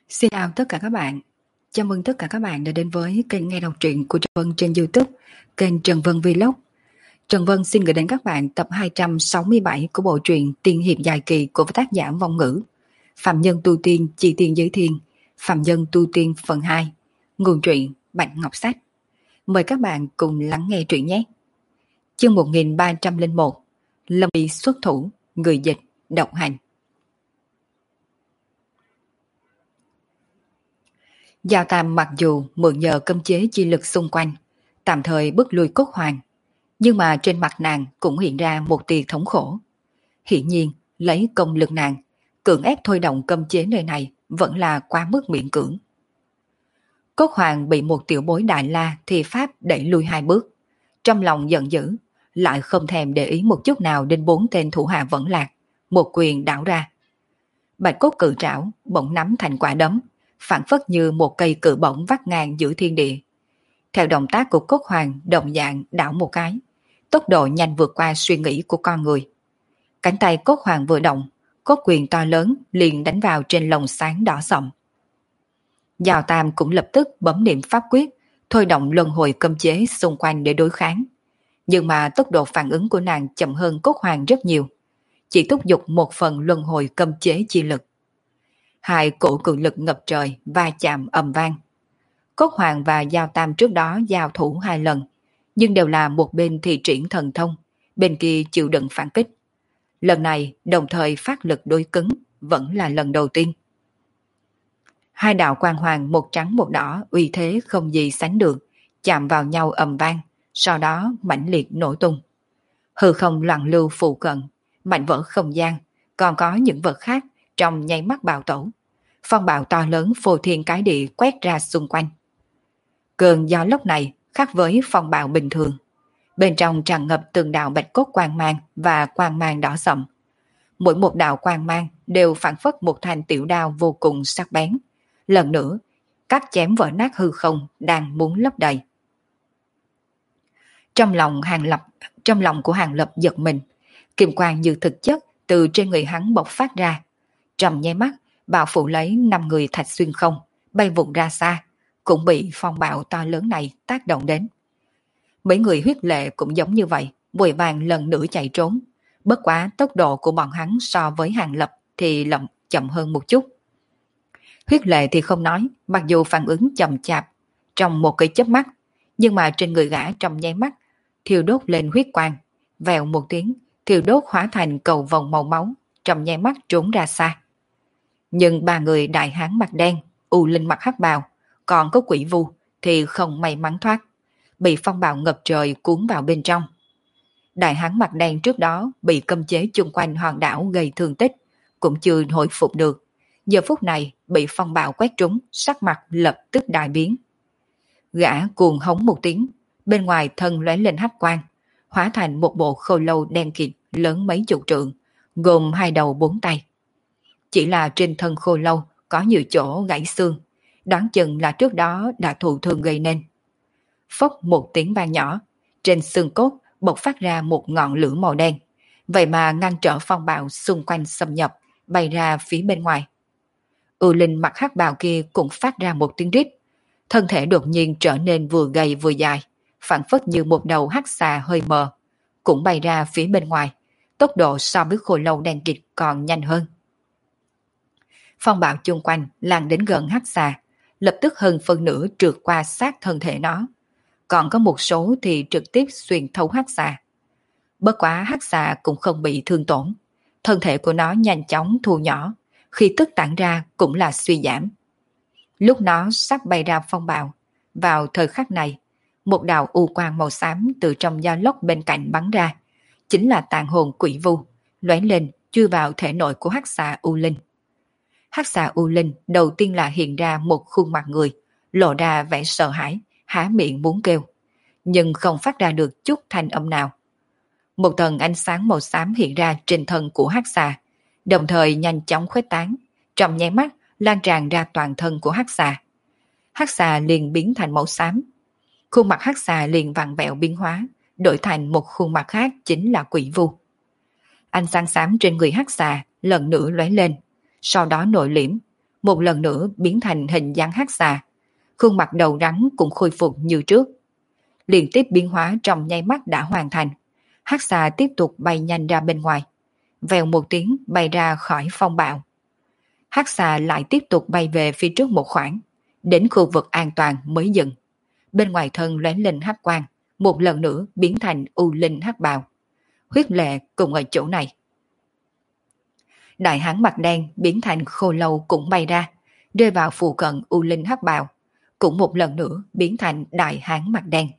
Xin chào tất cả các bạn. Chào mừng tất cả các bạn đã đến với kênh nghe đọc truyện của Trần Vân trên YouTube, kênh Trần Vân Vlog. Trần Vân xin gửi đến các bạn tập 267 của bộ truyện Tiên hiệp dài kỳ của tác giả Vong Ngữ. Phạm nhân tu tiên chi tiên giới thiên, Phạm nhân tu tiên phần 2. Nguồn truyện Bạch Ngọc Sách. Mời các bạn cùng lắng nghe truyện nhé. Chương 1301. Lâm Uy xuất thủ, người dịch độc hành. Giao Tam mặc dù mượn nhờ cấm chế chi lực xung quanh, tạm thời bức lui Cốt Hoàng, nhưng mà trên mặt nàng cũng hiện ra một tia thống khổ. Hiển nhiên, lấy công lực nàng, cưỡng ép thôi động cấm chế nơi này vẫn là quá mức miễn cưỡng. Cốt Hoàng bị một tiểu bối Đại La thì pháp đẩy lui 2 bước, trong lòng giận dữ, lại không thèm để ý một chút nào đến 4 tên thủ hạ vẫn lạc, một quyền đảo ra. Bạch cốt cự trảo bỗng nắm thành quả đấm, phản phất như một cây cự bổng vắt ngang giữa thiên địa. Theo động tác của Cốt Hoàng đồng dạng đảo một cái, tốc độ nhanh vượt qua suy nghĩ của con người. Cánh tay Cốt Hoàng vừa động, cốt quyền to lớn liền đánh vào trên lồng sáng đỏ sậm. Giao Tam cũng lập tức bấm niệm pháp quyết, thôi động luân hồi cấm chế xung quanh để đối kháng. Nhưng mà tốc độ phản ứng của nàng chậm hơn Cốt Hoàng rất nhiều, chỉ thúc giục một phần luân hồi cấm chế chi lực. Hai cổ cự lực ngập trời va chạm ầm vang. Cốt Hoàng và Giao Tam trước đó giao thủ 2 lần, nhưng đều là một bên thi triển thần thông, bên kia chịu đựng phản kích. Lần này đồng thời phát lực đối cứng, vẫn là lần đầu tiên. Hai đạo quang hoàng một trắng một đỏ uy thế không gì sánh được, chạm vào nhau ầm vang, sau đó mãnh liệt nổ tung. Hư không loạn lưu phụ cận, mảnh vỡ không gian, còn có những vật khác trong nháy mắt bạo tổ. Phong bạo to lớn phô thiên cái địa quét ra xung quanh. Cơn gió lốc này khác với phong bạo bình thường. Bên trong tràn ngập từng đạo bạch cốt quang mang và quang mang đỏ sậm. Mỗi một đạo quang mang đều phản phất một thanh tiểu đao vô cùng sắc bén. Lần nữa, cắt chém vỡ nát hư không đang muốn lấp đầy. Trong lòng của Hàng Lập giật mình, kim quang như thực chất từ trên người hắn bộc phát ra. Trong nháy mắt, bạo phủ lấy 5 người thạch xuyên không, bay vụt ra xa, cũng bị phong bạo to lớn này tác động đến. Mấy người huyết lệ cũng giống như vậy, vội vàng lần nữa chạy trốn. Bất quá tốc độ của bọn hắn so với Hàng Lập thì chậm hơn một chút. Huyết lệ thì không nói, mặc dù phản ứng chậm chạp trong một cái chớp mắt, nhưng mà trên người gã trong nháy mắt thiêu đốt lên huyết quang, vèo một tiếng, thiêu đốt hóa thành cầu vòng màu máu, trong nháy mắt trốn ra xa. Nhưng 3 người đại hán mặt đen, U Linh mặc hắc bào, còn có Quỷ Vu thì không may mắn thoát, bị phong bạo ngập trời cuốn vào bên trong. Đại hán mặt đen trước đó bị cấm chế chung quanh hòn đảo gây thương tích, cũng chưa hồi phục được. Giờ phút này bị phong bạo quét trúng, sắc mặt lập tức đại biến. Gã cuồng hống một tiếng, bên ngoài thân lóe lên hắc quang, hóa thành một bộ khô lâu đen kịt lớn mấy chục trượng, gồm 2 đầu 4 tay. Chỉ là trên thân khô lâu có nhiều chỗ gãy xương, đoán chừng là trước đó đã thụ thương gây nên. Phốc một tiếng vang nhỏ, trên xương cốt bộc phát ra một ngọn lửa màu đen, vậy mà ngăn trở phong bạo xung quanh xâm nhập, bay ra phía bên ngoài. U Linh mặc hắc bào kia cũng phát ra một tiếng rít, thân thể đột nhiên trở nên vừa gầy vừa dài, phản phất như một đầu hắc xà hơi mờ, cũng bay ra phía bên ngoài, tốc độ so với khô lâu đen kịt còn nhanh hơn. Phong bạo chung quanh lan đến gần hắc xà, lập tức hơn phân nửa trượt qua sát thân thể nó, còn có một số thì trực tiếp xuyên thấu hắc xà. Bất quá hắc xà cũng không bị thương tổn, thân thể của nó nhanh chóng thu nhỏ, khi tức tản ra cũng là suy giảm. Lúc nó sắp bay ra phong bạo, vào thời khắc này, một đạo u quang màu xám từ trong gió lốc bên cạnh bắn ra, chính là tàn hồn Quỷ Vu, lóe lên chui vào thể nội của hắc xà U Linh. Hắc xà U Linh đầu tiên là hiện ra một khuôn mặt người, lộ ra vẻ sợ hãi, há miệng muốn kêu, nhưng không phát ra được chút thanh âm nào. Một tầng ánh sáng màu xám hiện ra trên thân của hắc xà, đồng thời nhanh chóng khuếch tán, trong nháy mắt lan tràn ra toàn thân của hắc xà. Hắc xà liền biến thành màu xám. Khuôn mặt hắc xà liền vặn vẹo biến hóa, đổi thành một khuôn mặt khác chính là Quỷ Vu. Ánh sáng xám trên người hắc xà lần nữa lóe lên, sau đó nội liễm, một lần nữa biến thành hình dáng hắc xà. Khuôn mặt đầu rắn cũng khôi phục như trước. Liên tiếp biến hóa trong nháy mắt đã hoàn thành. Hắc xà tiếp tục bay nhanh ra bên ngoài. Vèo một tiếng bay ra khỏi phong bạo. Hắc xà lại tiếp tục bay về phía trước một khoảng, đến khu vực an toàn mới dừng. Bên ngoài thân lóe lên hắc quang, một lần nữa biến thành u linh hắc bào. Huyết Lệ cùng ở chỗ này. Đại hán mặt đen biến thành khô lâu cũng bay ra, rơi vào phụ cận u linh hắc bào, cũng một lần nữa biến thành đại hán mặt đen.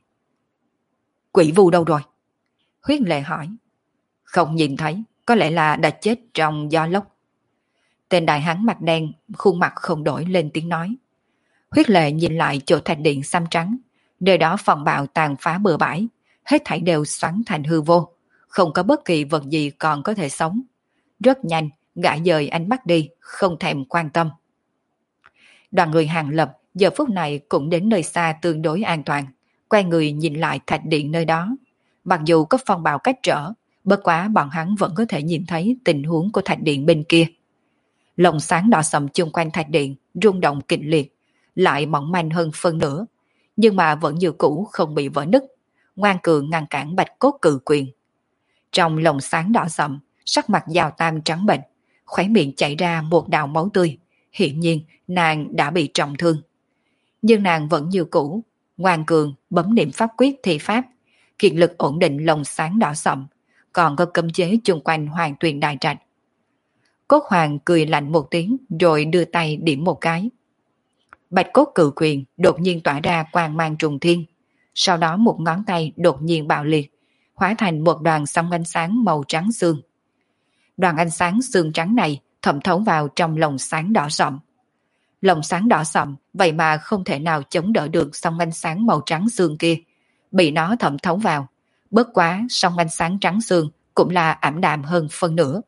Quỷ vu đâu rồi? Huyết Lệ hỏi. Không nhìn thấy, có lẽ là đã chết trong gió lốc. Tên đại hán mặt đen khuôn mặt không đổi lên tiếng nói. Huyết Lệ nhìn lại chỗ thạch điện xám trắng, nơi đó phong bạo tàn phá bừa bãi, hết thảy đều xoắn thành hư vô, không có bất kỳ vật gì còn có thể sống. Rất nhanh, gã dời ánh mắt đi, không thèm quan tâm. Đoàn người Hàng Lập giờ phút này cũng đến nơi xa tương đối an toàn, quay người nhìn lại thạch điện nơi đó. Mặc dù có phong bạo cách trở, bất quá bọn hắn vẫn có thể nhìn thấy tình huống của thạch điện bên kia. Lồng sáng đỏ sậm chung quanh thạch điện rung động kịch liệt, lại mỏng manh hơn phân nửa, nhưng mà vẫn như cũ không bị vỡ nứt, ngoan cường ngăn cản bạch cốt cự quyền. Trong lồng sáng đỏ sậm, sắc mặt Giao Tam trắng bệch, khóe miệng chảy ra một đạo máu tươi, hiển nhiên nàng đã bị trọng thương. Nhưng nàng vẫn như cũ, ngoan cường bấm niệm pháp quyết thi pháp, kiệt lực ổn định lồng sáng đỏ sậm, còn có cấm chế chung quanh Hoàng Tuyền Đại Trạch. Cốt Hoàng cười lạnh một tiếng rồi đưa tay điểm một cái. Bạch cốt cự quyền đột nhiên tỏa ra quang mang trùng thiên, sau đó một ngón tay đột nhiên bạo liệt, hóa thành một đoàn sóng ánh sáng màu trắng xương. Đoàn ánh sáng xương trắng này thẩm thấu vào trong lồng sáng đỏ sậm. Lồng sáng đỏ sậm vậy mà không thể nào chống đỡ được sóng ánh sáng màu trắng xương kia, bị nó thẩm thấu vào. Bất quá sóng ánh sáng trắng xương cũng là ảm đạm hơn phân nửa.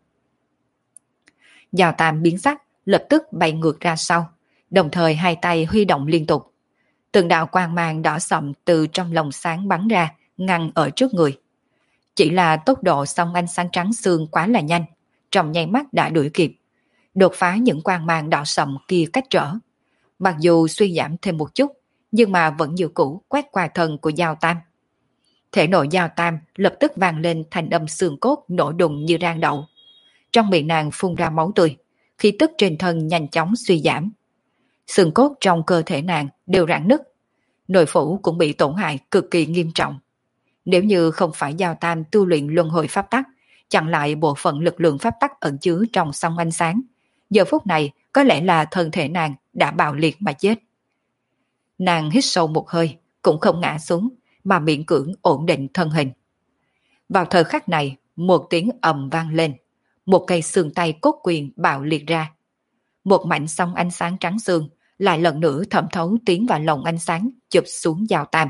Giao Tam biến sắc, lập tức bay ngược ra sau, đồng thời hai tay huy động liên tục. Từng đạo quang mang đỏ sậm từ trong lồng sáng bắn ra, ngăn ở trước người. Chỉ là tốc độ sóng ánh sáng trắng xương quá là nhanh, trong nháy mắt đã đuổi kịp, đột phá những quang mang đỏ sậm kia cách trở. Mặc dù suy giảm thêm một chút, nhưng mà vẫn như cũ quét qua thân của Giao Tam. Thể nội Giao Tam lập tức vang lên thanh âm xương cốt nổ đùng như rang đậu. Trong miệng nàng phun ra máu tươi, khí tức trên thân nhanh chóng suy giảm. Xương cốt trong cơ thể nàng đều rạn nứt, nội phủ cũng bị tổn hại cực kỳ nghiêm trọng. Nếu như không phải Giao Tam tu luyện luân hồi pháp tắc, chặn lại bộ phận lực lượng pháp tắc ẩn chứa trong song ánh sáng, giờ phút này có lẽ là thân thể nàng đã bạo liệt mà chết. Nàng hít sâu một hơi, cũng không ngã xuống, mà miễn cưỡng ổn định thân hình. Vào thời khắc này, một tiếng ầm vang lên, một cây xương tay cốt quyền bạo liệt ra. Một mảnh sóng ánh sáng trắng xương lại lần nữa thẩm thấu tiến vào lồng ánh sáng, chụp xuống Giao Tam.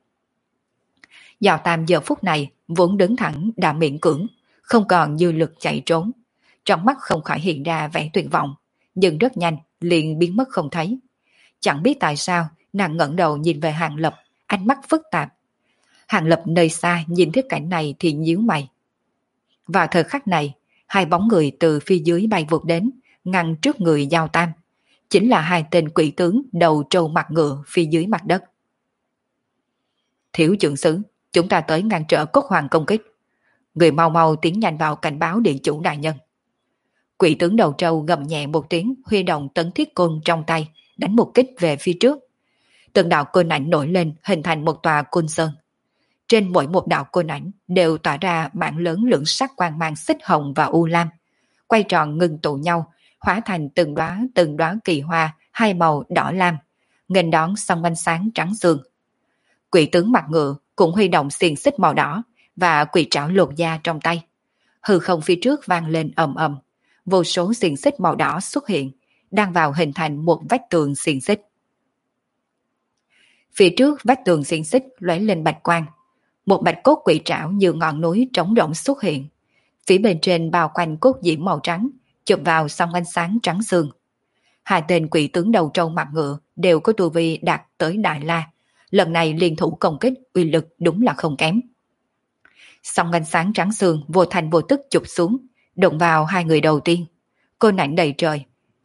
Giao Tam giờ phút này vốn đứng thẳng đã miễn cưỡng, không còn dư lực chạy trốn. Trong mắt không khỏi hiện ra vẻ tuyệt vọng, nhưng rất nhanh liền biến mất không thấy. Chẳng biết tại sao nàng ngẩng đầu nhìn về Hàng Lập, ánh mắt phức tạp. Hàng Lập nơi xa nhìn thấy cảnh này thì nhíu mày. Vào thời khắc này, hai bóng người từ phía dưới bay vụt đến, ngăn trước người Giao Tam. Chính là hai tên quỷ tướng đầu trâu mặt ngựa phía dưới mặt đất. Thiếu trưởng sứ, chúng ta tới ngăn trở Cốt Hoàng công kích. Người mau mau tiến nhanh vào cảnh báo điện chủ đại nhân. Quỷ tướng đầu trâu gầm nhẹ một tiếng, huy động tấn thiết côn trong tay, đánh một kích về phía trước. Từng đạo côn ảnh nổi lên hình thành một tòa côn sơn. Trên mỗi một đạo côn ảnh đều tỏa ra mảng lớn lưỡng sắc quang mang xích hồng và u lam, quay tròn ngừng tụ nhau, hóa thành từng đóa kỳ hoa hai màu đỏ lam, nghênh đón song ánh sáng trắng xương. Quỷ tướng mặt ngựa cũng huy động xiềng xích màu đỏ và quỷ trảo lột da trong tay. Hư không phía trước vang lên ầm ầm, vô số xiềng xích màu đỏ xuất hiện, đang vào hình thành một vách tường xiềng xích. Phía trước vách tường xiềng xích lóe lên bạch quang, một bạch cốt quỷ trảo như ngọn núi trống rỗng xuất hiện. Phía bên trên bao quanh cốt diễm màu trắng, chụp vào song ánh sáng trắng xương. Hai tên quỷ tướng đầu trâu mặt ngựa đều có tu vi đạt tới Đại La, lần này liên thủ công kích uy lực đúng là không kém. Song ánh sáng trắng xương vô thành vô tức chụp xuống, đụng vào hai người đầu tiên. Côn ảnh đầy trời,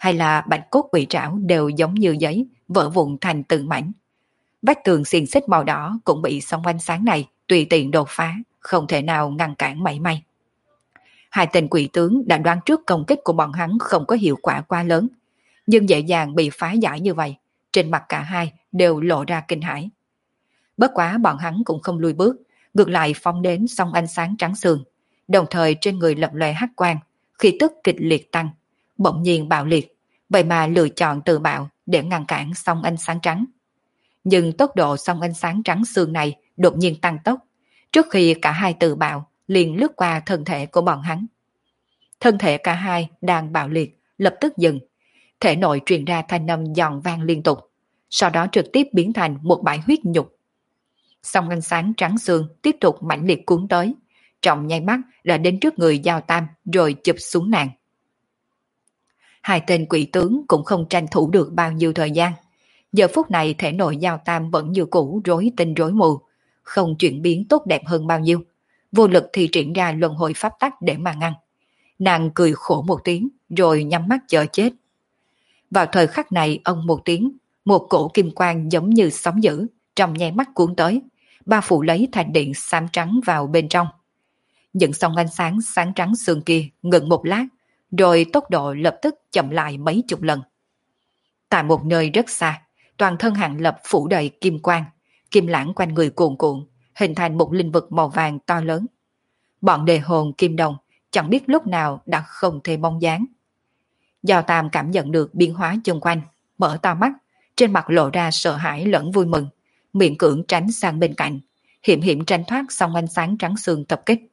hay là bạch cốt quỷ trảo đều giống như giấy, vỡ vụn thành từng mảnh. Vách tường xiềng xích màu đỏ cũng bị sóng ánh sáng này tùy tiện đột phá, không thể nào ngăn cản mảy may. Hai tên quỷ tướng đã đoán trước công kích của bọn hắn không có hiệu quả quá lớn, nhưng dễ dàng bị phá giải như vậy, trên mặt cả hai đều lộ ra kinh hãi. Bất quá bọn hắn cũng không lùi bước, ngược lại phóng đến song ánh sáng trắng sương, đồng thời trên người lập lòe hắc quang, khí tức kịch liệt tăng, bỗng nhiên bạo liệt, vậy mà lựa chọn tự bạo để ngăn cản song ánh sáng trắng. Nhưng tốc độ song ánh sáng trắng sương này đột nhiên tăng tốc, trước khi cả hai tự bạo liền lướt qua thân thể của bọn hắn. Thân thể cả hai đang bạo liệt, lập tức dừng, thể nội truyền ra thanh âm giòn vang liên tục, sau đó trực tiếp biến thành một bãi huyết nhục. Song ánh sáng trắng xương tiếp tục mãnh liệt cuốn tới, trong nháy mắt đã đến trước người Giao Tam rồi chụp xuống nàng. Hai tên quỷ tướng cũng không tranh thủ được bao nhiêu thời gian. Giờ phút này thể nội Giao Tam vẫn như cũ rối tinh rối mù, không chuyển biến tốt đẹp hơn bao nhiêu, vô lực thì triển ra luân hồi pháp tắc để mà ngăn. Nàng cười khổ một tiếng rồi nhắm mắt chờ chết. Vào thời khắc này ông một tiếng, một cổ kim quang giống như sóng dữ trong nháy mắt cuốn tới, bao phủ lấy thành điện xám trắng vào bên trong. Những song ánh sáng sáng trắng sương kia ngừng một lát, rồi tốc độ lập tức chậm lại mấy chục lần. Tại một nơi rất xa, toàn thân Hàng Lập phủ đầy kim quang, kim lãng quanh người cuồn cuộn, hình thành một linh vực màu vàng to lớn. Bọn đề hồn kim đồng chẳng biết lúc nào đã không thể bóng dáng. Giao Tam cảm nhận được biến hóa xung quanh, mở to mắt, trên mặt lộ ra sợ hãi lẫn vui mừng, miệng cưỡng tránh sang bên cạnh, hiểm hiểm tranh thoát song ánh sáng trắng xương tập kích.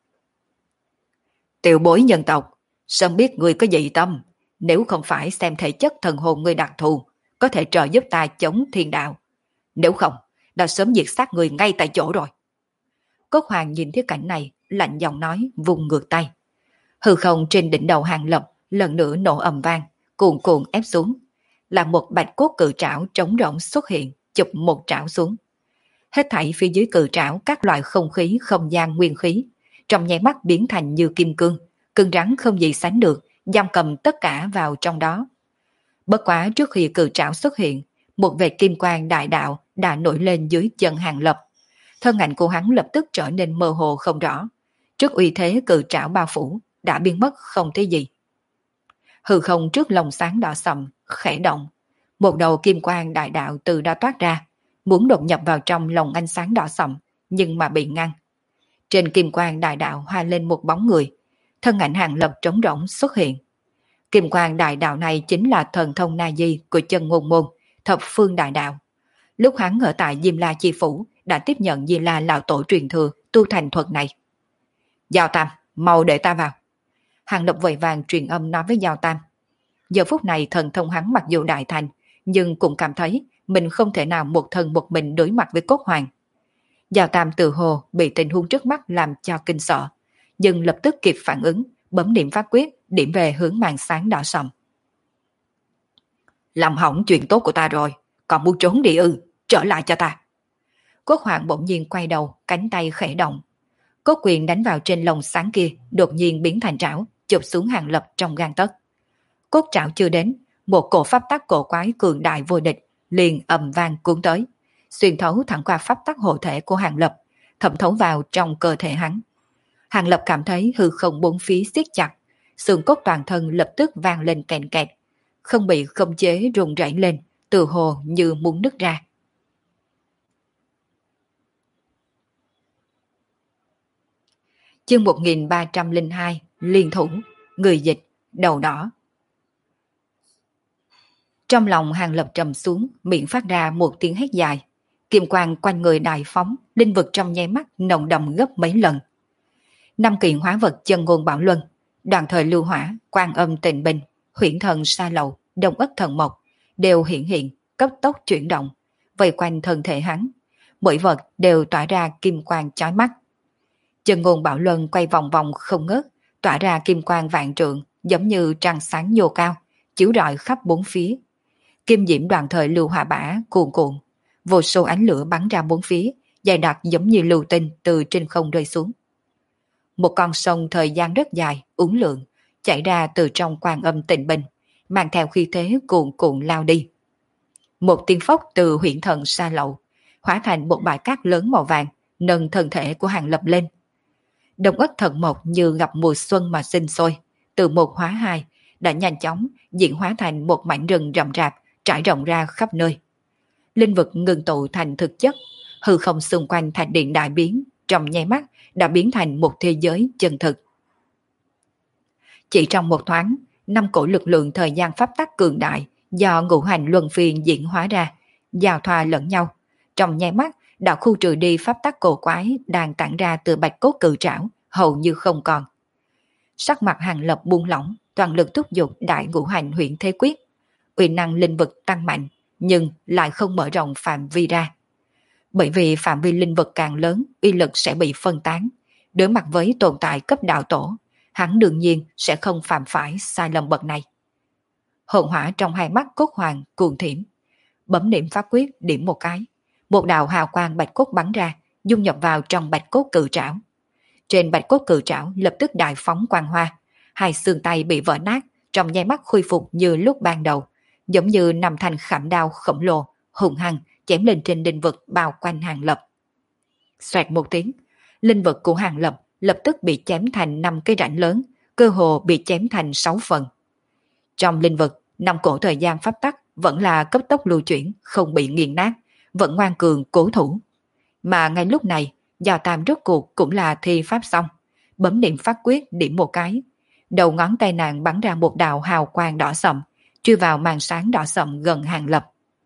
Tiểu bối nhân tộc, sớm biết người có dị tâm, nếu không phải xem thể chất thần hồn người đặc thù, có thể trợ giúp ta chống thiên đạo. Nếu không, đã sớm diệt sát người ngay tại chỗ rồi. Cốt Hoàng nhìn thấy cảnh này, lạnh giọng nói, vùng ngược tay. Hư không trên đỉnh đầu Hàng Lập lần nữa nổ ầm vang, cuồn cuộn ép xuống, là một bạch cốt cự trảo trống rỗng xuất hiện, chụp một trảo xuống. Hết thảy phía dưới cự trảo các loại không khí, không gian, nguyên khí, trong nháy mắt biến thành như kim cương, cứng rắn không gì sánh được, giam cầm tất cả vào trong đó. Bất quá trước khi cự trảo xuất hiện, một vệt kim quang đại đạo đã nổi lên dưới chân Hàng Lập. Thân ảnh của hắn lập tức trở nên mơ hồ không rõ. Trước uy thế cự trảo bao phủ, đã biến mất không thấy gì. Hư không trước lồng sáng đỏ sậm, khẽ động. Một đầu kim quang đại đạo từ đã toát ra, muốn đột nhập vào trong lồng ánh sáng đỏ sậm, nhưng mà bị ngăn. Trên kim quang đại đạo hoa lên một bóng người, thân ảnh Hàng Lập trống rỗng xuất hiện. Kim quang đại đạo này chính là thần thông na di của chân ngôn môn, thập phương đại đạo. Lúc hắn ở tại Diêm La Chi Phủ đã tiếp nhận Di La lão tổ truyền thừa tu thành thuật này. Giao Tam, mau để ta vào. Hàng Lập vội vàng truyền âm nói với Giao Tam. Giờ phút này thần thông hắn mặc dù đại thành, nhưng cũng cảm thấy mình không thể nào một thân một mình đối mặt với Cốt Hoàng. Giao Tam tự hồ bị tình huống trước mắt làm cho kinh sợ, nhưng lập tức kịp phản ứng, bấm niệm pháp quyết, điểm về hướng màn sáng đỏ sậm. Làm hỏng chuyện tốt của ta rồi, còn muốn trốn đi ư, trở lại cho ta. Cốt Hoàng bỗng nhiên quay đầu, cánh tay khẽ động. Cốt quyền đánh vào trên lồng sáng kia, đột nhiên biến thành trảo, chụp xuống Hàng Lập trong gang tấc. Cốt trảo chưa đến, một cổ pháp tắc cổ quái cường đại vô địch liền ầm vang cuốn tới, xuyên thấu thẳng qua pháp tắc hộ thể của Hàng Lập, thẩm thấu vào trong cơ thể hắn. Hàng Lập cảm thấy hư không bốn phía siết chặt, xương cốt toàn thân lập tức vang lên kèn kẹt, không bị khống chế rung rẩy lên, từ hồ như muốn nứt ra. Chương 1302, liên thủ, người dịch, đầu đỏ. Trong lòng Hàng Lập trầm xuống, miệng phát ra một tiếng hét dài. Kim quang quanh người đại phóng, linh vực trong nháy mắt nồng đậm gấp mấy lần. Năm kiện hóa vật chân ngôn bảo luân, đoàn thời lưu hỏa, quan âm tịnh bình, huyễn thần sa lậu, đông ất thần mộc, đều hiện cấp tốc chuyển động, vây quanh thân thể hắn. Mỗi vật đều tỏa ra kim quang chói mắt. Chân ngôn bảo luân quay vòng vòng không ngớt, tỏa ra kim quang vạn trượng, giống như trăng sáng nhô cao, chiếu rọi khắp bốn phía. Kim diễm đoàn thời lưu hỏa bả cuồn cuộn, vô số ánh lửa bắn ra bốn phía, dày đặc giống như lưu tinh từ trên không rơi xuống. Một con sông thời gian rất dài, uốn lượn, chảy ra từ trong quan âm tịnh bình, mang theo khí thế cuồn cuộn lao đi. Một tiếng phốc từ huyễn thần xa lậu, hóa thành một bãi cát lớn màu vàng, nâng thân thể của Hàng Lập lên. Đông ất thần mộc như gặp mùa xuân mà sinh sôi, từ một hóa hai, đã nhanh chóng diễn hóa thành một mảnh rừng rậm rạp, trải rộng ra khắp nơi. Linh vực ngừng tụ thành thực chất, hư không xung quanh thạch điện đại biến, trong nháy mắt đã biến thành một thế giới chân thực. Chỉ trong một thoáng, 5 cổ lực lượng thời gian pháp tắc cường đại do ngũ hành luân phiên diễn hóa ra, giao thoa lẫn nhau. Trong nháy mắt đã khu trừ đi pháp tắc cổ quái đang tản ra từ bạch cốt cự trảo, hầu như không còn. Sắc mặt Hàng Lập buông lỏng, toàn lực thúc giục đại ngũ hành huyễn thế quyết. Uy năng linh vực tăng mạnh, nhưng lại không mở rộng phạm vi ra. Bởi vì phạm vi linh vực càng lớn, uy lực sẽ bị phân tán. Đối mặt với tồn tại cấp đạo tổ, hắn đương nhiên sẽ không phạm phải sai lầm bậc này. Hồn hỏa trong hai mắt cốt hoàng cuồng thiểm, bấm niệm pháp quyết điểm một cái, một đạo hào quang bạch cốt bắn ra, dung nhập vào trong bạch cốt cự trảo. Trên bạch cốt cự trảo lập tức đại phóng quang hoa, hai xương tay bị vỡ nát, trong nháy mắt khôi phục như lúc ban đầu, giống như nằm thành khảm đao khổng lồ, hùng hăng chém lên trên linh vực bao quanh Hàng Lập. Xoẹt một tiếng, linh vực của Hàng Lập lập tức bị chém thành 5 cái rãnh lớn, cơ hồ bị chém thành 6 phần. Trong linh vực, 5 cổ thời gian pháp tắc vẫn là cấp tốc lưu chuyển, không bị nghiền nát, vẫn ngoan cường cố thủ. Mà ngay lúc này, Giao Tam rốt cuộc cũng là thi pháp xong, bấm niệm pháp quyết điểm một cái, đầu ngón tay nàng bắn ra một đạo hào quang đỏ sậm, chui vào màn sáng đỏ sậm gần Hàng Lập.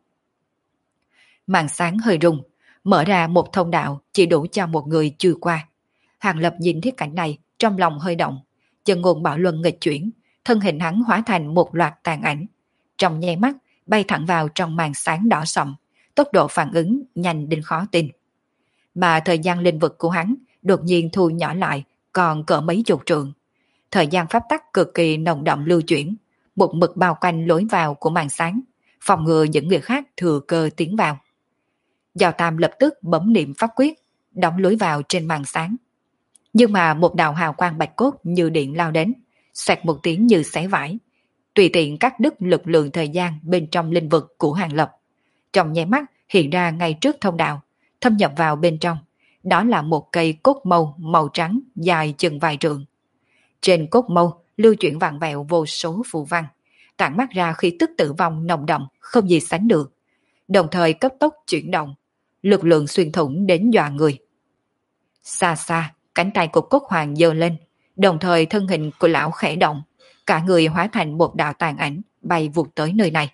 Màn sáng hơi rung, mở ra một thông đạo chỉ đủ cho một người chui qua. Hàng Lập nhìn thấy cảnh này, trong lòng hơi động, chân ngôn bảo luân nghịch chuyển, thân hình hắn hóa thành một loạt tàn ảnh, trong nháy mắt bay thẳng vào trong màn sáng đỏ sậm, tốc độ phản ứng nhanh đến khó tin. Mà thời gian linh vực của hắn đột nhiên thu nhỏ lại, còn cỡ mấy chục trượng. Thời gian pháp tắc cực kỳ nồng đậm lưu chuyển, một mực bao quanh lối vào của màn sáng, phòng ngừa những người khác thừa cơ tiến vào. Giao Tam lập tức bấm niệm pháp quyết, đóng lối vào trên màn sáng. Nhưng mà một đạo hào quang bạch cốt như điện lao đến, xoẹt một tiếng như xé vải, tùy tiện cắt đứt lực lượng thời gian bên trong linh vực của Hàng Lập. Trong nháy mắt hiện ra ngay trước thông đạo, thâm nhập vào bên trong. Đó là một cây cốt mâu màu trắng dài chừng vài trượng. Trên cốt mâu lưu chuyển vạn vẹo vô số phù văn, tản mát ra khí tức tử vong nồng đậm không gì sánh được, đồng thời cấp tốc chuyển động, lực lượng xuyên thủng đến dọa người. Xa xa, cánh tay của cốt hoàng giơ lên, đồng thời thân hình của lão khẽ động, cả người hóa thành một đạo tàn ảnh bay vụt tới nơi này.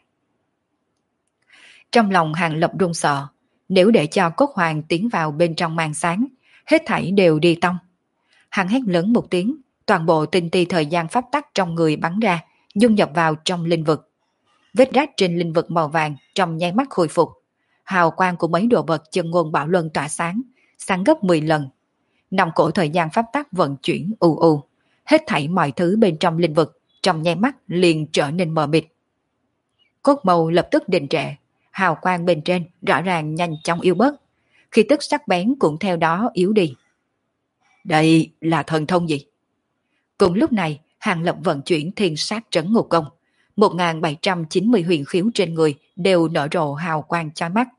Trong lòng Hàng Lập run sợ, nếu để cho cốt hoàng tiến vào bên trong màn sáng, hết thảy đều đi tông. Hắn hét lớn một tiếng, toàn bộ tinh ti thời gian pháp tắc trong người bắn ra, dung nhập vào trong linh vực. Vết rách trên linh vực màu vàng trong nháy mắt khôi phục. Hào quang của mấy đồ vật chân ngôn bảo luân tỏa sáng, sáng gấp 10 lần. 5 cổ thời gian pháp tắc vận chuyển u u, hết thảy mọi thứ bên trong linh vực trong nháy mắt liền trở nên mờ mịt. Cốt màu lập tức đình trệ, hào quang bên trên rõ ràng nhanh chóng yếu bớt, khi tức sắc bén cũng theo đó yếu đi. Đây là thần thông gì? Cùng lúc này, Hàng Lập vận chuyển thiên sát trấn ngục công, 1790 huyền khiếu trên người đều nở rộ hào quang chói mắt.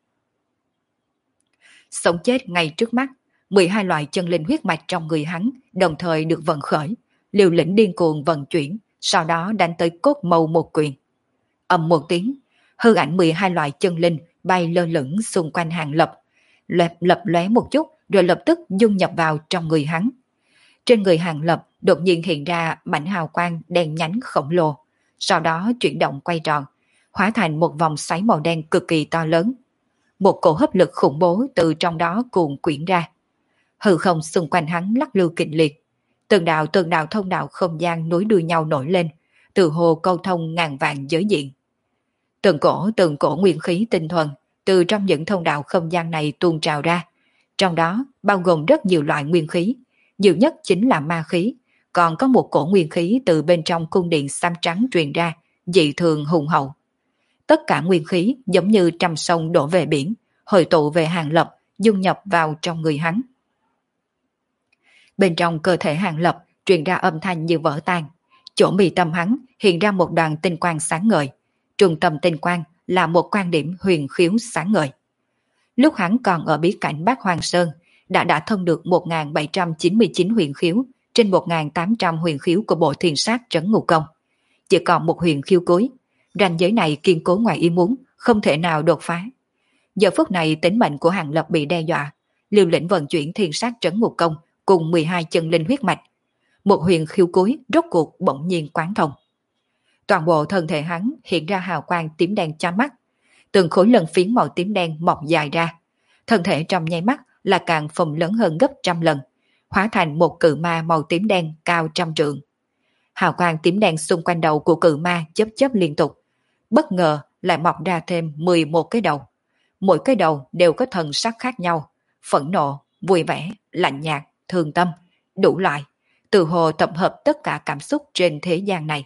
Sống chết ngay trước mắt, 12 loại chân linh huyết mạch trong người hắn đồng thời được vận khởi, liều lĩnh điên cuồng vận chuyển, sau đó đánh tới cốt mâu một quyền. Ầm một tiếng, hư ảnh 12 loại chân linh bay lơ lửng xung quanh Hàng Lập, lập lóe một chút rồi lập tức dung nhập vào trong người hắn. Trên người Hàng Lập đột nhiên hiện ra mảnh hào quang đen nhánh khổng lồ, sau đó chuyển động quay tròn, hóa thành một vòng xoáy màu đen cực kỳ to lớn. Một cổ hấp lực khủng bố từ trong đó cuồn quyển ra. Hư không xung quanh hắn lắc lư kịch liệt. Từng đạo thông đạo không gian nối đuôi nhau nổi lên, từ hồ câu thông ngàn vạn giới diện. Từng cổ nguyên khí tinh thuần từ trong những thông đạo không gian này tuôn trào ra. Trong đó bao gồm rất nhiều loại nguyên khí, nhiều nhất chính là ma khí, còn có một cổ nguyên khí từ bên trong cung điện xám trắng truyền ra, dị thường hùng hậu. Tất cả nguyên khí giống như trăm sông đổ về biển, hội tụ về Hàng Lập, dung nhập vào trong người hắn. Bên trong cơ thể Hàng Lập truyền ra âm thanh như vỡ tan, chỗ mi tâm hắn hiện ra một đoàn tinh quang sáng ngời. Trung tâm tinh quang là một quan điểm huyền khiếu sáng ngời. Lúc hắn còn ở bí cảnh Bát Hoang Sơn, đã thông được 1799 huyền khiếu trên 1800 huyền khiếu của bộ thiền sát Trấn Ngục Công. Chỉ còn một huyền khiếu cuối, ranh giới này kiên cố ngoài ý muốn, không thể nào đột phá. Giờ phút này tính mệnh của Hàng Lập bị đe dọa, liều lĩnh vận chuyển thiền sát Trấn Ngục Công cùng 12 chân linh huyết mạch. Một huyền khiếu cuối rốt cuộc bỗng nhiên quán thông. Toàn bộ thân thể hắn hiện ra hào quang tím đen chói mắt, từng khối lân phiến màu tím đen mọc dài ra, thân thể trong nháy mắt là càng phồng lớn hơn gấp trăm lần, hóa thành một cự ma màu tím đen cao trăm trượng. Hào quang tím đen xung quanh đầu của cự ma chớp chớp liên tục, bất ngờ lại mọc ra thêm 11 cái đầu. Mỗi cái đầu đều có thần sắc khác nhau, phẫn nộ, vui vẻ, lạnh nhạt, thương tâm, đủ loại, từ hồ tập hợp tất cả cảm xúc trên thế gian này.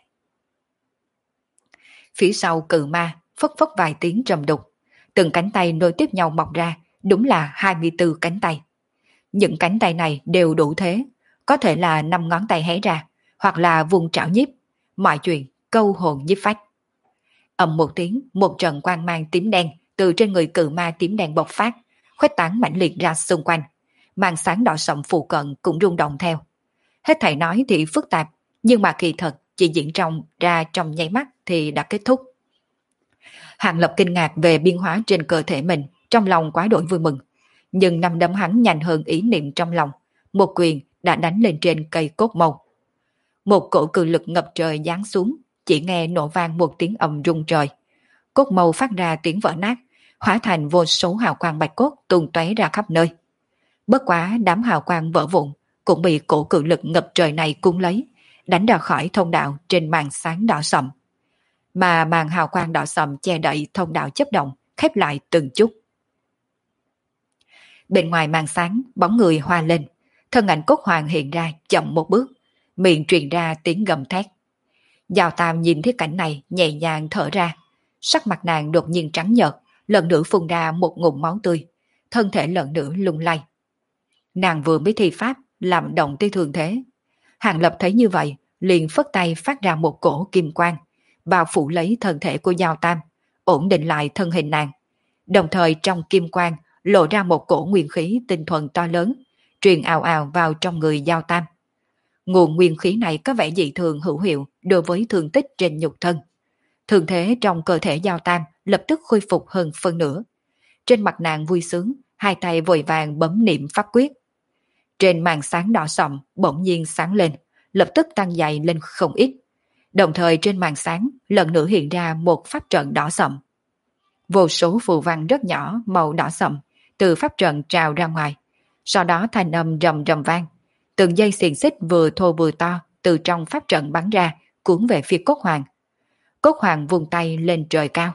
Phía sau cự ma phất phất vài tiếng trầm đục, từng cánh tay nối tiếp nhau mọc ra, đúng là 24 cánh tay. Những cánh tay này đều đủ thế, có thể là 5 ngón tay hé ra, hoặc là vùng trảo nhiếp, mọi chuyện câu hồn nhiếp phách. Ầm một tiếng, một trận quang mang tím đen từ trên người cự ma tím đen bộc phát, khuếch tán mãnh liệt ra xung quanh, màn sáng đỏ sậm phụ cận cũng rung động theo. Hết thảy nói thì phức tạp, nhưng mà kỳ thật chỉ diễn ra trong nháy mắt thì đã kết thúc. Hàng Lập kinh ngạc về biến hóa trên cơ thể mình, trong lòng quá đổi vui mừng. Nhưng năm đấm hắn nhanh hơn ý niệm trong lòng, một quyền đã đánh lên trên cây cốt mâu. Một cổ cự lực ngập trời giáng xuống, chỉ nghe nổ vang một tiếng ầm rung trời. Cốt mâu phát ra tiếng vỡ nát, hóa thành vô số hào quang bạch cốt tung tóe ra khắp nơi. Bất quá đám hào quang vỡ vụn cũng bị cổ cự lực ngập trời này cuốn lấy, đánh ra khỏi thông đạo trên màn sáng đỏ sậm. Mà màn hào quang đỏ sậm che đậy thông đạo chấp động, khép lại từng chút. Bên ngoài màn sáng, bóng người hoa lên, thân ảnh cốt hoàng hiện ra chậm một bước, miệng truyền ra tiếng gầm thét. Giao Tam nhìn thấy cảnh này nhẹ nhàng thở ra, sắc mặt nàng đột nhiên trắng nhợt, lần nữa phun ra một ngụm máu tươi, thân thể lần nữa lung lay. Nàng vừa mới thi pháp làm động tới thường thế. Hàng Lập thấy như vậy, liền phất tay phát ra một cổ kim quang, bao phủ lấy thân thể của Giao Tam, ổn định lại thân hình nàng. Đồng thời trong kim quang lộ ra một cổ nguyên khí tinh thuần to lớn, truyền ào ào vào trong người Giao Tam. Nguồn nguyên khí này có vẻ dị thường hữu hiệu đối với thương tích trên nhục thân. Thường thế trong cơ thể Giao Tam lập tức khôi phục hơn phân nửa. Trên mặt nàng vui sướng, hai tay vội vàng bấm niệm pháp quyết. Trên màn sáng đỏ sậm bỗng nhiên sáng lên, lập tức tăng dày lên không ít. Đồng thời trên màn sáng lần nữa hiện ra một pháp trận đỏ sậm. Vô số phù văn rất nhỏ màu đỏ sậm từ pháp trận trào ra ngoài. Sau đó thanh âm rầm rầm vang. Từng dây xiềng xích vừa thô vừa to từ trong pháp trận bắn ra, cuốn về phía Cốt Hoàng. Cốt Hoàng vung tay lên trời cao.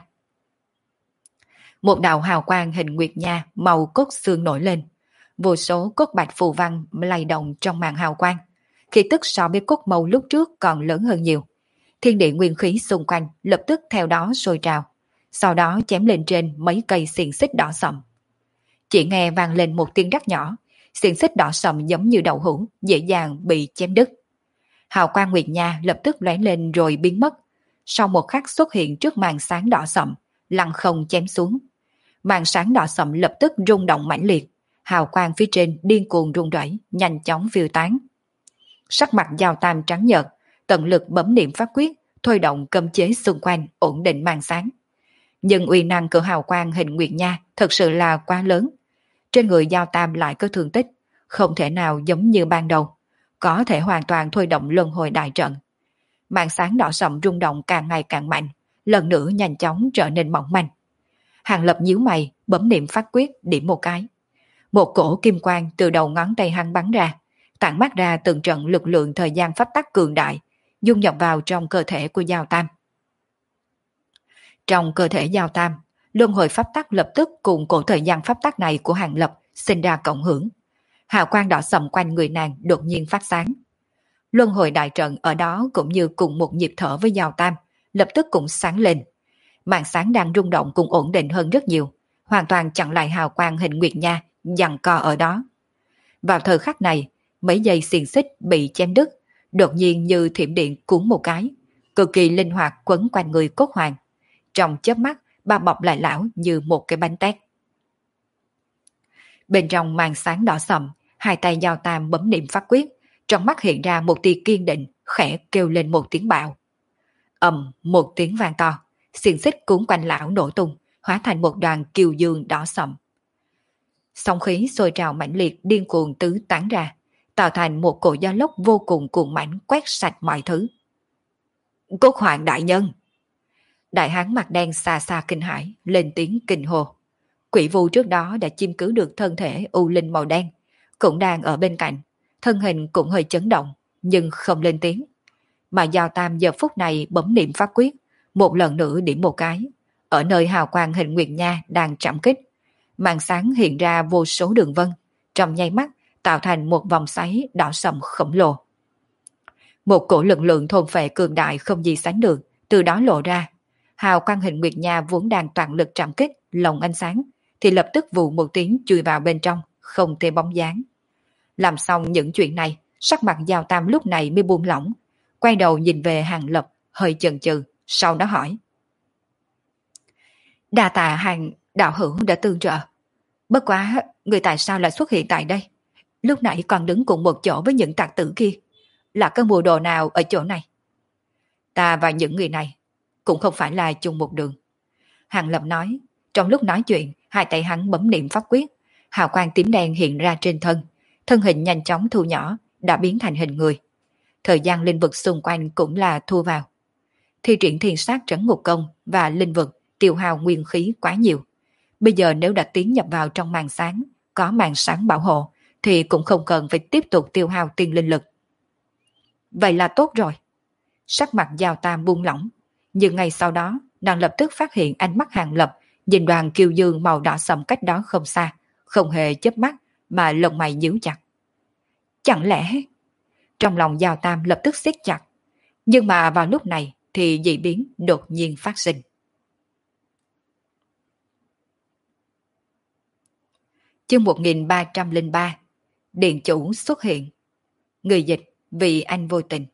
Một đạo hào quang hình nguyệt nha màu cốt xương nổi lên. Vô số cốt bạch phù văn lay động trong màn hào quang. Khí tức so với cốt màu lúc trước còn lớn hơn nhiều. Thiên địa nguyên khí xung quanh lập tức theo đó sôi trào. Sau đó chém lên trên mấy cây xiềng xích đỏ sậm. Chỉ nghe vang lên một tiếng rắc nhỏ, xiềng xích đỏ sậm giống như đậu hũ, dễ dàng bị chém đứt. Hào quang nguyệt nha lập tức lóe lên rồi biến mất. Sau một khắc xuất hiện trước màn sáng đỏ sậm, lăng không chém xuống. Màn sáng đỏ sậm lập tức rung động mãnh liệt, hào quang phía trên điên cuồng rung rẩy, nhanh chóng phiêu tán. Sắc mặt Giao Tam trắng nhợt, tận lực bấm niệm pháp quyết, thôi động cấm chế xung quanh, ổn định màn sáng. Nhưng uy năng của hào quang hình nguyệt nha thật sự là quá lớn. Trên người Giao Tam lại có thương tích, không thể nào giống như ban đầu, có thể hoàn toàn thôi động luân hồi đại trận. Màn sáng đỏ sậm rung động càng ngày càng mạnh, lần nữa nhanh chóng trở nên mỏng manh. Hàng Lập nhíu mày, bấm niệm pháp quyết điểm một cái. Một cổ kim quang từ đầu ngón tay hắn bắn ra, tản mát ra từng trận lực lượng thời gian pháp tắc cường đại, dung nhập vào trong cơ thể của Giao Tam. Trong cơ thể Giao Tam, luân hồi pháp tắc lập tức cùng cổ thời gian pháp tắc này của Hàng Lập sinh ra cộng hưởng. Hào quang đỏ sậm quanh người nàng đột nhiên phát sáng. Luân hồi đại trận ở đó cũng như cùng một nhịp thở với Giao Tam, lập tức cũng sáng lên. Màn sáng đang rung động cũng ổn định hơn rất nhiều, hoàn toàn chặn lại hào quang hình nguyệt nha giằng co ở đó. Vào thời khắc này, mấy dây xiềng xích bị chém đứt, đột nhiên như thiểm điện cuốn một cái, cực kỳ linh hoạt quấn quanh người Cốt Hoàng. Trong chớp mắt, bao bọc lại lão như một cái bánh tét. Bên trong màn sáng đỏ sậm, hai tay Giao Tam bấm niệm pháp quyết, trong mắt hiện ra một tia kiên định, khẽ kêu lên một tiếng bạo. Một tiếng vang to, xiềng xích cuốn quanh lão nổ tung, hóa thành một đoàn kiều dương đỏ sậm. Sóng khí sôi trào mãnh liệt điên cuồng tứ tán ra, tạo thành một cỗ gió lốc vô cùng cuồng mãnh quét sạch mọi thứ. Cốt Hoàng đại nhân! Đại hán mặt đen xa xa kinh hãi, lên tiếng kinh hô. Quỷ vu trước đó đã chiêm cứu được thân thể u linh màu đen, cũng đang ở bên cạnh, thân hình cũng hơi chấn động, nhưng không lên tiếng. Mà Giao Tam giờ phút này bấm niệm pháp quyết, một lần nữa điểm một cái. Ở nơi hào quang hình nguyệt nha đang trảm kích, màn sáng hiện ra vô số đường vân, trong nháy mắt tạo thành một vòng xoáy đỏ sậm khổng lồ. Một cổ lực lượng thôn phệ cường đại không gì sánh được, từ đó lộ ra. Hào quang hình nguyệt nha vốn đang toàn lực trảm kích, lồng ánh sáng, thì lập tức vù một tiếng chui vào bên trong, không thể bóng dáng. Làm xong những chuyện này, sắc mặt Giao Tam lúc này mới buông lỏng, quay đầu nhìn về Hàng Lập, hơi chần chừ, sau đó hỏi. Đa tạ Hàng đạo hữu đã tương trợ. Bất quá, người tại sao lại xuất hiện tại đây? Lúc nãy còn đứng cùng một chỗ với những tặc tử kia. Là cái mùa đồ nào ở chỗ này? Ta và những người này cũng không phải là chung một đường. Hàng Lập nói, trong lúc nói chuyện, hai tay hắn bấm niệm pháp quyết, hào quang tím đen hiện ra trên thân hình nhanh chóng thu nhỏ, đã biến thành hình người. Thời gian linh vực xung quanh cũng là thu vào. Thi triển thiên sát trấn ngục công và linh vực tiêu hao nguyên khí quá nhiều. Bây giờ nếu đã tiến nhập vào trong màn sáng, có màn sáng bảo hộ, thì cũng không cần phải tiếp tục tiêu hao tiên linh lực. Vậy là tốt rồi. Sắc mặt Giao Tam buông lỏng, nhưng ngay sau đó, nàng lập tức phát hiện ánh mắt Hàng Lập nhìn đoàn kiều dương màu đỏ sẫm cách đó không xa, không hề chớp mắt mà lông mày nhíu chặt. Chẳng lẽ... Trong lòng Giao Tam lập tức siết chặt, nhưng mà vào lúc này thì dị biến đột nhiên phát sinh. Chương 1303, Điện chủ xuất hiện. Người dịch vì anh vô tình.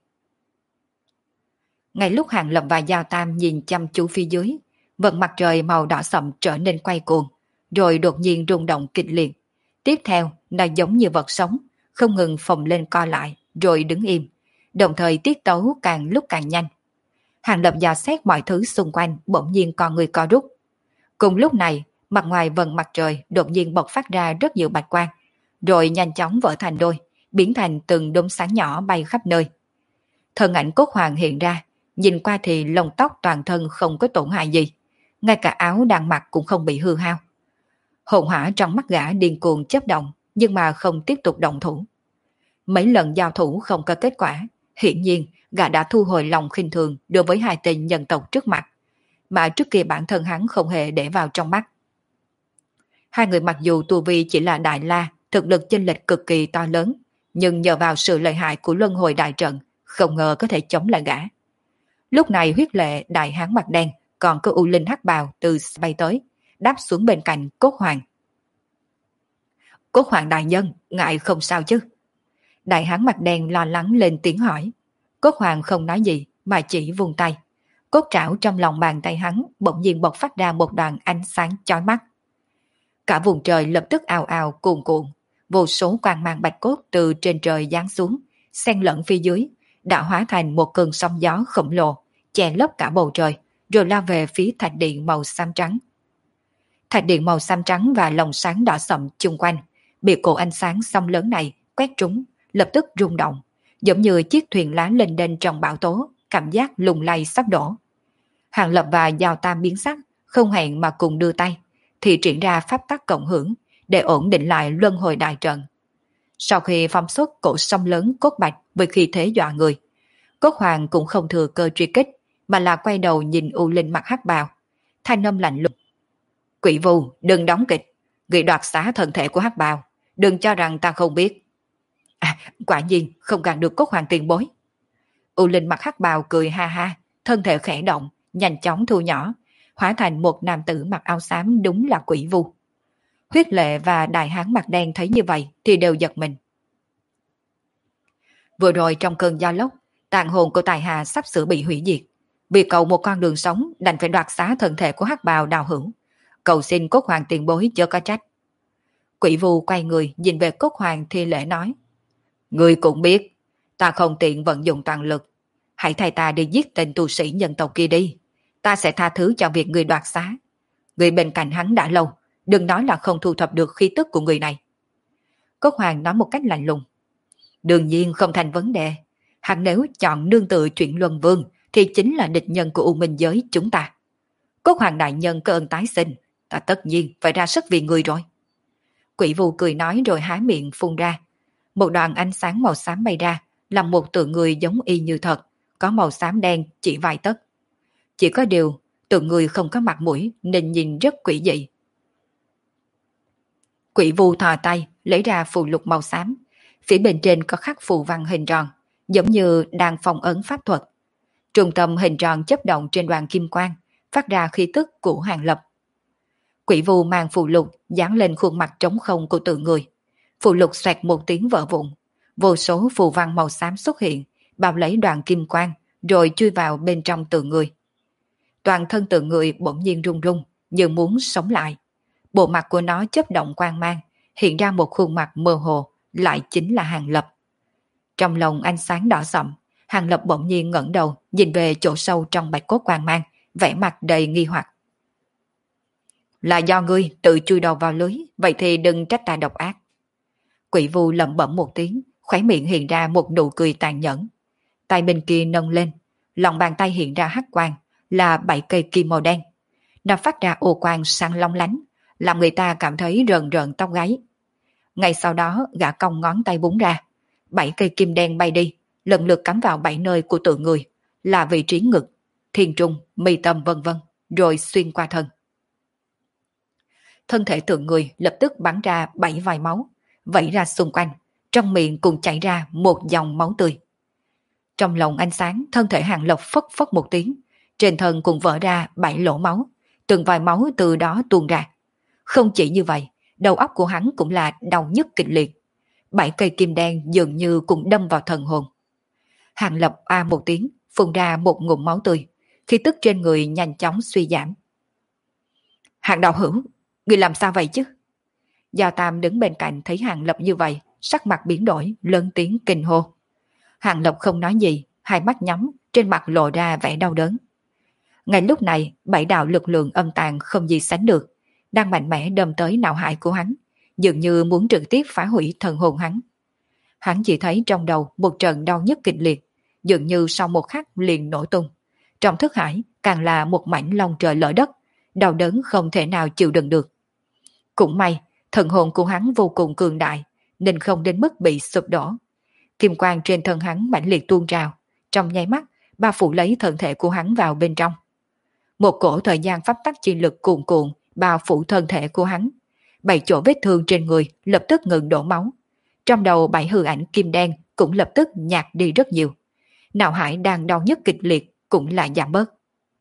Ngay lúc Hàng Lập và Giao Tam nhìn chăm chú phía dưới, vận mặt trời màu đỏ sậm trở nên quay cuồng, rồi đột nhiên rung động kịch liệt. Tiếp theo, nó giống như vật sống, không ngừng phồng lên co lại, rồi đứng im, đồng thời tiết tấu càng lúc càng nhanh. Hàng Lập dò xét mọi thứ xung quanh, bỗng nhiên con người co rút. Cùng lúc này, mặt ngoài vầng mặt trời đột nhiên bộc phát ra rất nhiều bạch quang, rồi nhanh chóng vỡ thành đôi, biến thành từng đốm sáng nhỏ bay khắp nơi. Thân ảnh Cốt Hoàng hiện ra, nhìn qua thì lông tóc toàn thân không có tổn hại gì, ngay cả áo đang mặc cũng không bị hư hao. Hồn hỏa trong mắt gã điên cuồng chớp động, nhưng mà không tiếp tục động thủ. Mấy lần giao thủ không có kết quả, hiển nhiên gã đã thu hồi lòng khinh thường đối với hai tên nhân tộc trước mặt, mà trước kia bản thân hắn không hề để vào trong mắt. Hai người mặc dù tu vi chỉ là đại la, thực lực chênh lệch cực kỳ to lớn, nhưng nhờ vào sự lợi hại của luân hồi đại trận, không ngờ có thể chống lại gã. Lúc này huyết lệ đại hán mặt đen còn có u linh hắc bào từ bay tới, đáp xuống bên cạnh Cốt Hoàng. Cốt Hoàng đại nhân, ngại không sao chứ? Đại hán mặt đen lo lắng lên tiếng hỏi. Cốt Hoàng không nói gì mà chỉ vung tay. Cốt trảo trong lòng bàn tay hắn bỗng nhiên bộc phát ra một đoàn ánh sáng chói mắt. Cả vùng trời lập tức ào ào cuồn cuộn, vô số quang mang bạch cốt từ trên trời giáng xuống, xen lẫn phía dưới, đã hóa thành một cơn sóng gió khổng lồ, che lấp cả bầu trời, rồi lao về phía thạch điện màu xám trắng. Thạch điện màu xám trắng và lồng sáng đỏ sậm chung quanh, bị cổ ánh sáng xăm lớn này quét trúng, lập tức rung động, giống như chiếc thuyền lá lên đên trong bão tố, cảm giác lung lay sắp đổ. Hàng Lập và Giao Tam biến sắc, không hẹn mà cùng đưa tay, thì triển ra pháp tắc cộng hưởng để ổn định lại luân hồi đại trận. Sau khi phóng xuất cổ sông lớn cốt bạch với khí thế dọa người, Cốt Hoàng cũng không thừa cơ truy kích, mà là quay đầu nhìn U Linh mặc hắc bào, thanh âm lạnh lùng. Quỷ Vu, đừng đóng kịch, người đoạt xá thân thể của hắc bào, đừng cho rằng ta không biết. Quả nhiên không gạt được Cốt Hoàng tiền bối. U Linh mặc hắc bào cười ha ha, thân thể khẽ động, nhanh chóng thu nhỏ, hóa thành một nam tử mặc áo xám, đúng là Quỷ Vu. Huyết lệ và đại hán mặt đen thấy như vậy thì đều giật mình. Vừa rồi trong cơn gió lốc, tàn hồn của tài hạ sắp sửa bị hủy diệt. Vì cầu một con đường sống đành phải đoạt xá thân thể của hắc bào đào hữu. Cầu xin cốt hoàng tiền bối chớ có trách. Quỷ vu quay người nhìn về cốt hoàng thi lễ nói. Ngươi cũng biết, ta không tiện vận dụng toàn lực. Hãy thay ta đi giết tên tu sĩ nhân tộc kia đi. Ta sẽ tha thứ cho việc người đoạt xá. Người bên cạnh hắn đã lâu, đừng nói là không thu thập được khí tức của người này. Cốt hoàng nói một cách lạnh lùng. Đương nhiên không thành vấn đề. Hắn nếu chọn nương tựa chuyện luân vương thì chính là địch nhân của U Minh giới chúng ta. Cốt hoàng đại nhân có ơn tái sinh, ta tất nhiên phải ra sức vì người rồi. Quỷ vu cười nói rồi há miệng phun ra. Một đoàn ánh sáng màu xám bay ra, làm một tượng người giống y như thật, có màu xám đen chỉ vài tấc. Chỉ có điều, tượng người không có mặt mũi nên nhìn rất quỷ dị. Quỷ vu thò tay, lấy ra phù lục màu xám. Phía bên trên có khắc phù văn hình tròn, giống như đang phong ấn pháp thuật. Trung tâm hình tròn chấp động trên đoàn kim quang, phát ra khí tức của Hàng Lập. Quỷ vu mang phù lục dán lên khuôn mặt trống không của tượng người. Phù lục xoẹt một tiếng vỡ vụn. Vô số phù văn màu xám xuất hiện, bao lấy đoàn kim quang, rồi chui vào bên trong tượng người. Toàn thân tượng người bỗng nhiên rung rung, như muốn sống lại. Bộ mặt của nó chớp động quang mang, hiện ra một khuôn mặt mơ hồ, lại chính là Hàng Lập. Trong lòng ánh sáng đỏ sậm, Hàng Lập bỗng nhiên ngẩng đầu, nhìn về chỗ sâu trong bạch cốt quang mang, vẻ mặt đầy nghi hoặc. Là do ngươi tự chui đầu vào lưới, vậy thì đừng trách ta độc ác. Quỷ vu lẩm bẩm một tiếng, khóe miệng hiện ra một nụ cười tàn nhẫn. Tay bên kia nâng lên, lòng bàn tay hiện ra hắc quang, là 7 cây kim màu đen. Nó phát ra ô quang sáng long lánh, làm người ta cảm thấy rợn rợn tóc gáy. Ngay sau đó gã cong ngón tay búng ra, 7 cây kim đen bay đi, lần lượt cắm vào 7 nơi của tượng người, là vị trí ngực, thiên trung, mi tâm vân vân, rồi xuyên qua thân. Thân thể tượng người lập tức bắn ra 7 vòi máu, vẩy ra xung quanh, trong miệng cùng chảy ra một dòng máu tươi. Trong lòng ánh sáng, thân thể Hàng Lập phất phất một tiếng, trên thân cùng vỡ ra 7 lỗ máu, từng vòi máu từ đó tuôn ra. Không chỉ như vậy, đầu óc của hắn cũng là đau nhức kịch liệt. 7 cây kim đen dường như cũng đâm vào thần hồn. Hàng Lập a một tiếng, phun ra một ngụm máu tươi, khí tức trên người nhanh chóng suy giảm. Hàng đạo hữu, người làm sao vậy chứ? Giao Tam đứng bên cạnh thấy Hàng Lập như vậy, sắc mặt biến đổi, lớn tiếng kinh hô. Hàng Lập không nói gì, hai mắt nhắm, trên mặt lộ ra vẻ đau đớn. Ngay lúc này, 7 đạo lực lượng âm tàn không gì sánh được, đang mạnh mẽ đâm tới não hải của hắn, dường như muốn trực tiếp phá hủy thần hồn hắn. Hắn chỉ thấy trong đầu một trận đau nhức kịch liệt, dường như sau một khắc liền nổ tung. Trong thức hải càng là một mảnh long trời lở đất, đau đớn không thể nào chịu đựng được. Cũng may, thần hồn của hắn vô cùng cường đại, nên không đến mức bị sụp đổ. Kim quang trên thân hắn mãnh liệt tuôn trào, trong nháy mắt, bao phủ lấy thân thể của hắn vào bên trong. Một cổ thời gian pháp tắc chi lực cuồn cuộn bao phủ thân thể của hắn. 7 chỗ vết thương trên người lập tức ngừng đổ máu. Trong đầu 7 hư ảnh kim đen cũng lập tức nhạt đi rất nhiều. Não hải đang đau nhức kịch liệt cũng lại giảm bớt.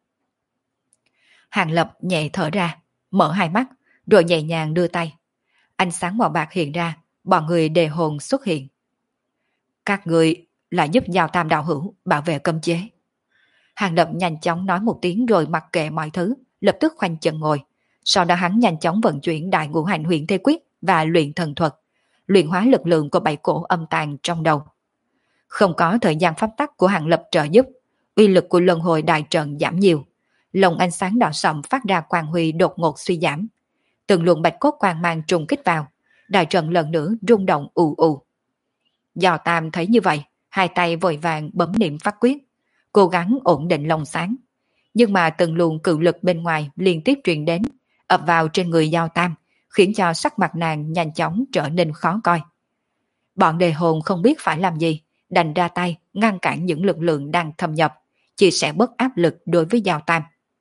Hàng Lập nhẹ thở ra, mở hai mắt, rồi nhẹ nhàng đưa tay. Ánh sáng màu bạc hiện ra, bọn người đề hồn xuất hiện. Các người là giúp Giao Tam đạo hữu bảo vệ cấm chế. Hàng Lập nhanh chóng nói một tiếng rồi mặc kệ mọi thứ, lập tức khoanh chân ngồi. Sau đó hắn nhanh chóng vận chuyển đại ngũ hành huyền thế quyết và luyện thần thuật, luyện hóa lực lượng của 7 cổ âm tàn trong đầu. Không có thời gian pháp tắc của Hàng Lập trợ giúp, uy lực của luân hồi đại trận giảm nhiều. Lồng ánh sáng đỏ sậm phát ra quang huy đột ngột suy giảm. Từng luồng bạch cốt quang mang trùng kích vào, đại trận lần nữa rung động ù ù. Giao Tam thấy như vậy, hai tay vội vàng bấm niệm pháp quyết, cố gắng ổn định lòng sáng. Nhưng mà từng luồng cự lực bên ngoài liên tiếp truyền đến, ập vào trên người Giao Tam, khiến cho sắc mặt nàng nhanh chóng trở nên khó coi. Bọn đề hồn không biết phải làm gì, đành ra tay ngăn cản những lực lượng đang thâm nhập, chỉ sẽ bớt áp lực đối với Giao Tam.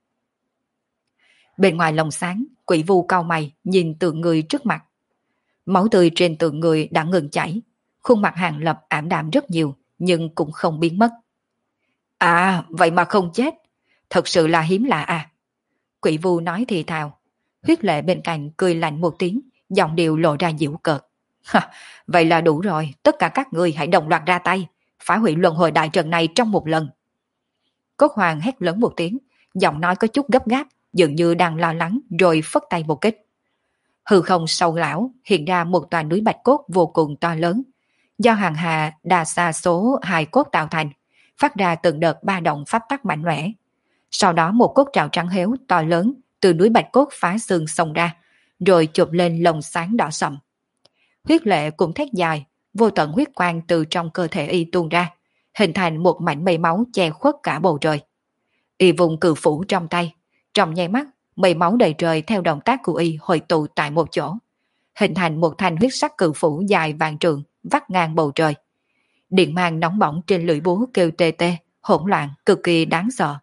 Bên ngoài lồng sáng, quỷ vu cau mày nhìn tượng người trước mặt. Máu tươi trên tượng người đã ngừng chảy, khuôn mặt Hàng Lập ảm đạm rất nhiều, nhưng cũng không biến mất. À, vậy mà không chết, thật sự là hiếm lạ à. Quỷ vu nói thì thào, huyết lệ bên cạnh cười lạnh một tiếng, giọng điệu lộ ra giễu cợt. Vậy là đủ rồi, tất cả các người hãy đồng loạt ra tay, phá hủy luân hồi đại trận này trong một lần. Cốt Hoàng hét lớn một tiếng, giọng nói có chút gấp gáp, dường như đang lo lắng rồi phất tay một kích. Hư không sâu lão hiện ra một tòa núi bạch cốt vô cùng to lớn, do hàng hà đa sa số hài cốt tạo thành, phát ra từng đợt ba động pháp tắc mạnh mẽ. Sau đó một cốt trào trắng héo to lớn từ núi bạch cốt phá xương xông ra, rồi chụp lên lồng sáng đỏ sậm. Huyết lệ cũng thét dài, vô tận huyết quang từ trong cơ thể y tuôn ra, hình thành một mảnh mây máu che khuất cả bầu trời. Y vùng cự phủ trong tay, trong nháy mắt, mây máu đầy trời theo động tác của y hội tụ tại một chỗ, hình thành một thanh huyết sắc cự phủ dài vạn trượng vắt ngang bầu trời. Điện mang nóng bỏng trên lưỡi búa kêu tê tê, hỗn loạn, cực kỳ đáng sợ.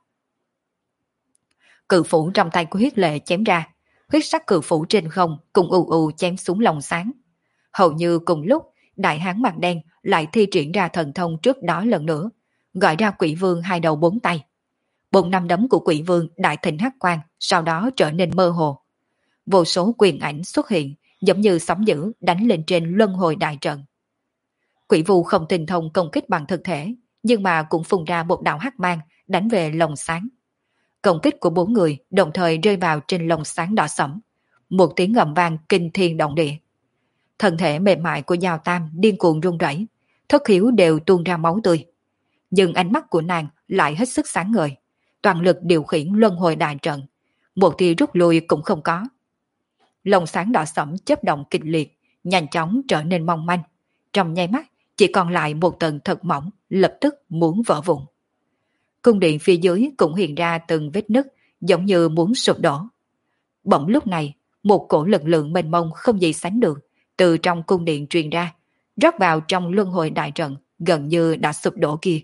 Cự phủ trong tay của huyết lệ chém ra, huyết sắc cự phủ trên không cùng ù ù chém xuống lồng sáng. Hầu như cùng lúc, đại hán mặt đen lại thi triển ra thần thông trước đó lần nữa, gọi ra quỷ vương hai đầu bốn tay. Bốn năm đấm của quỷ vương đại thịnh hắc quang, sau đó trở nên mơ hồ. Vô số quyền ảnh xuất hiện, giống như sóng dữ đánh lên trên luân hồi đại trận. Quỷ vu không tinh thông công kích bằng thực thể, nhưng mà cũng phun ra một đạo hắc mang đánh về lồng sáng. Công kích của bốn người đồng thời rơi vào trên lồng sáng đỏ sẫm, một tiếng ngầm vang kinh thiên động địa. Thân thể mềm mại của Giao Tam điên cuồng run rẩy, thất khiếu đều tuôn ra máu tươi. Nhưng ánh mắt của nàng lại hết sức sáng ngời, toàn lực điều khiển luân hồi đại trận, một tia rút lui cũng không có. Lồng sáng đỏ sẫm chớp động kịch liệt, nhanh chóng trở nên mong manh, trong nháy mắt chỉ còn lại một tầng thật mỏng, lập tức muốn vỡ vụn. Cung điện phía dưới cũng hiện ra từng vết nứt, giống như muốn sụp đổ. Bỗng lúc này, một cổ lực lượng mênh mông không gì sánh được từ trong cung điện truyền ra, rót vào trong luân hồi đại trận gần như đã sụp đổ kia.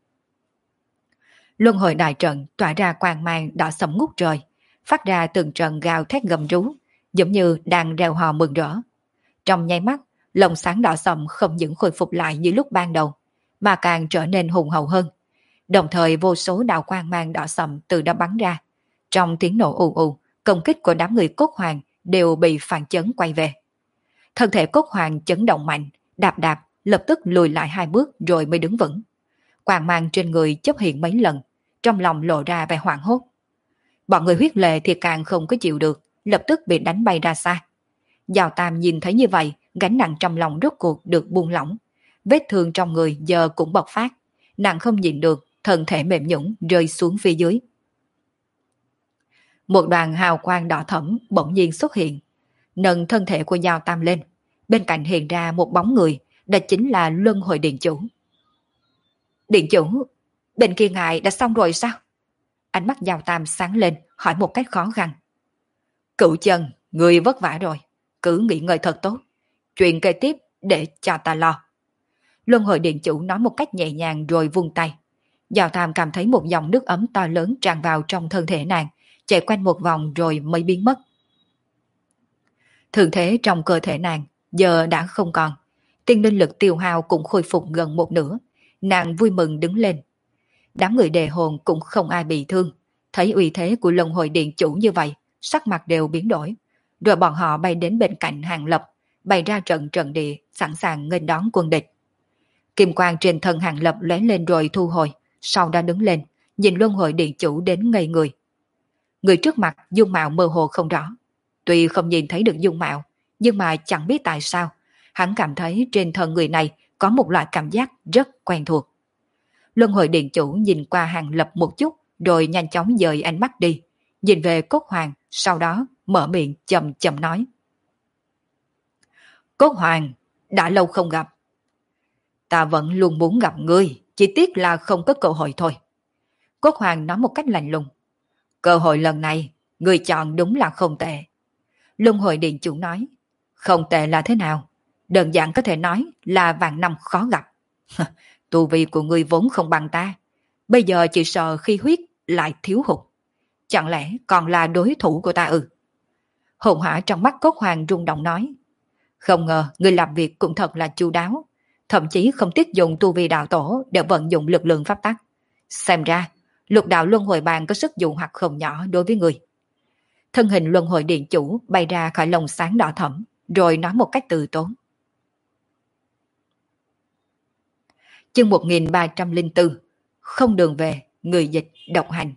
Luân hồi đại trận tỏa ra quang mang đỏ sẫm ngút trời, phát ra từng trận gào thét gầm rú, giống như đang reo hò mừng rỡ. Trong nháy mắt, lồng sáng đỏ sẫm không những khôi phục lại như lúc ban đầu, mà càng trở nên hùng hậu hơn. Đồng thời vô số đạo quang mang đỏ sẫm từ đó bắn ra. Trong tiếng nổ ù ù, công kích của đám người Cốt Hoàng đều bị phản chấn quay về. Thân thể Cốt Hoàng chấn động mạnh, đạp đạp, lập tức lùi lại hai bước rồi mới đứng vững. Quang mang trên người chớp hiện mấy lần, trong lòng lộ ra vẻ hoảng hốt. Bọn người huyết lệ thì càng không có chịu được, lập tức bị đánh bay ra xa. Giao Tam nhìn thấy như vậy, gánh nặng trong lòng rốt cuộc được buông lỏng. Vết thương trong người giờ cũng bộc phát, nàng không nhịn được, thân thể mềm nhũn rơi xuống phía dưới. Một đoàn hào quang đỏ thẫm bỗng nhiên xuất hiện, nâng thân thể của Giao Tam lên. Bên cạnh hiện ra một bóng người, đó chính là Luân Hồi Điện Chủ. Điện Chủ, bên kia ngài đã xong rồi sao? Ánh mắt Giao Tam sáng lên, hỏi một cách khó khăn. Cửu Chân, người vất vả rồi, cứ nghỉ ngơi thật tốt. Chuyện kế tiếp để cho ta lo. Luân Hồi Điện Chủ nói một cách nhẹ nhàng rồi vung tay. Giao Tam cảm thấy một dòng nước ấm to lớn tràn vào trong thân thể nàng, chạy quanh một vòng rồi mới biến mất. Thường thế trong cơ thể nàng giờ đã không còn, tiên linh lực tiêu hao cũng khôi phục gần một nửa. Nàng vui mừng đứng lên. Đám người đề hồn cũng không ai bị thương, thấy uy thế của Luân Hồi Điện Chủ như vậy, sắc mặt đều biến đổi. Rồi bọn họ bay đến bên cạnh Hàng Lập, bày ra trận địa, sẵn sàng nghênh đón quân địch. Kim quang trên thân Hàng Lập lóe lên rồi thu hồi, sau đó đứng lên, nhìn Luân Hồi Điện Chủ đến ngây người. Người trước mặt dung mạo mơ hồ không rõ. Tuy không nhìn thấy được dung mạo, nhưng mà chẳng biết tại sao, hắn cảm thấy trên thân người này có một loại cảm giác rất quen thuộc. Luân Hồi Điện Chủ nhìn qua Hàng Lập một chút, rồi nhanh chóng dời ánh mắt đi, nhìn về Cốt Hoàng, sau đó mở miệng chậm chậm nói. Cốt Hoàng, đã lâu không gặp. Ta vẫn luôn muốn gặp ngươi, chỉ tiếc là không có cơ hội thôi. Cốt Hoàng nói một cách lạnh lùng. Cơ hội lần này, ngươi chọn đúng là không tệ. Luân Hồi Điện Chủ nói. Không tệ là thế nào? Đơn giản có thể nói là vạn năm khó gặp. Tu vi của ngươi vốn không bằng ta. Bây giờ chỉ sợ khi huyết lại thiếu hụt. Chẳng lẽ còn là đối thủ của ta ư? Hồn hỏa trong mắt Cốt Hoàng rung động nói. Không ngờ ngươi làm việc cũng thật là chu đáo. Thậm chí không tiếc dùng tu vi đạo tổ để vận dụng lực lượng pháp tắc. Xem ra, lục đạo luân hồi bàn có sức dụ hoặc không nhỏ đối với người. Thân hình Luân Hồi Điện Chủ bay ra khỏi lồng sáng đỏ thẫm, rồi nói một cách từ tốn. Chương 1304. Không đường về, người dịch độc hành.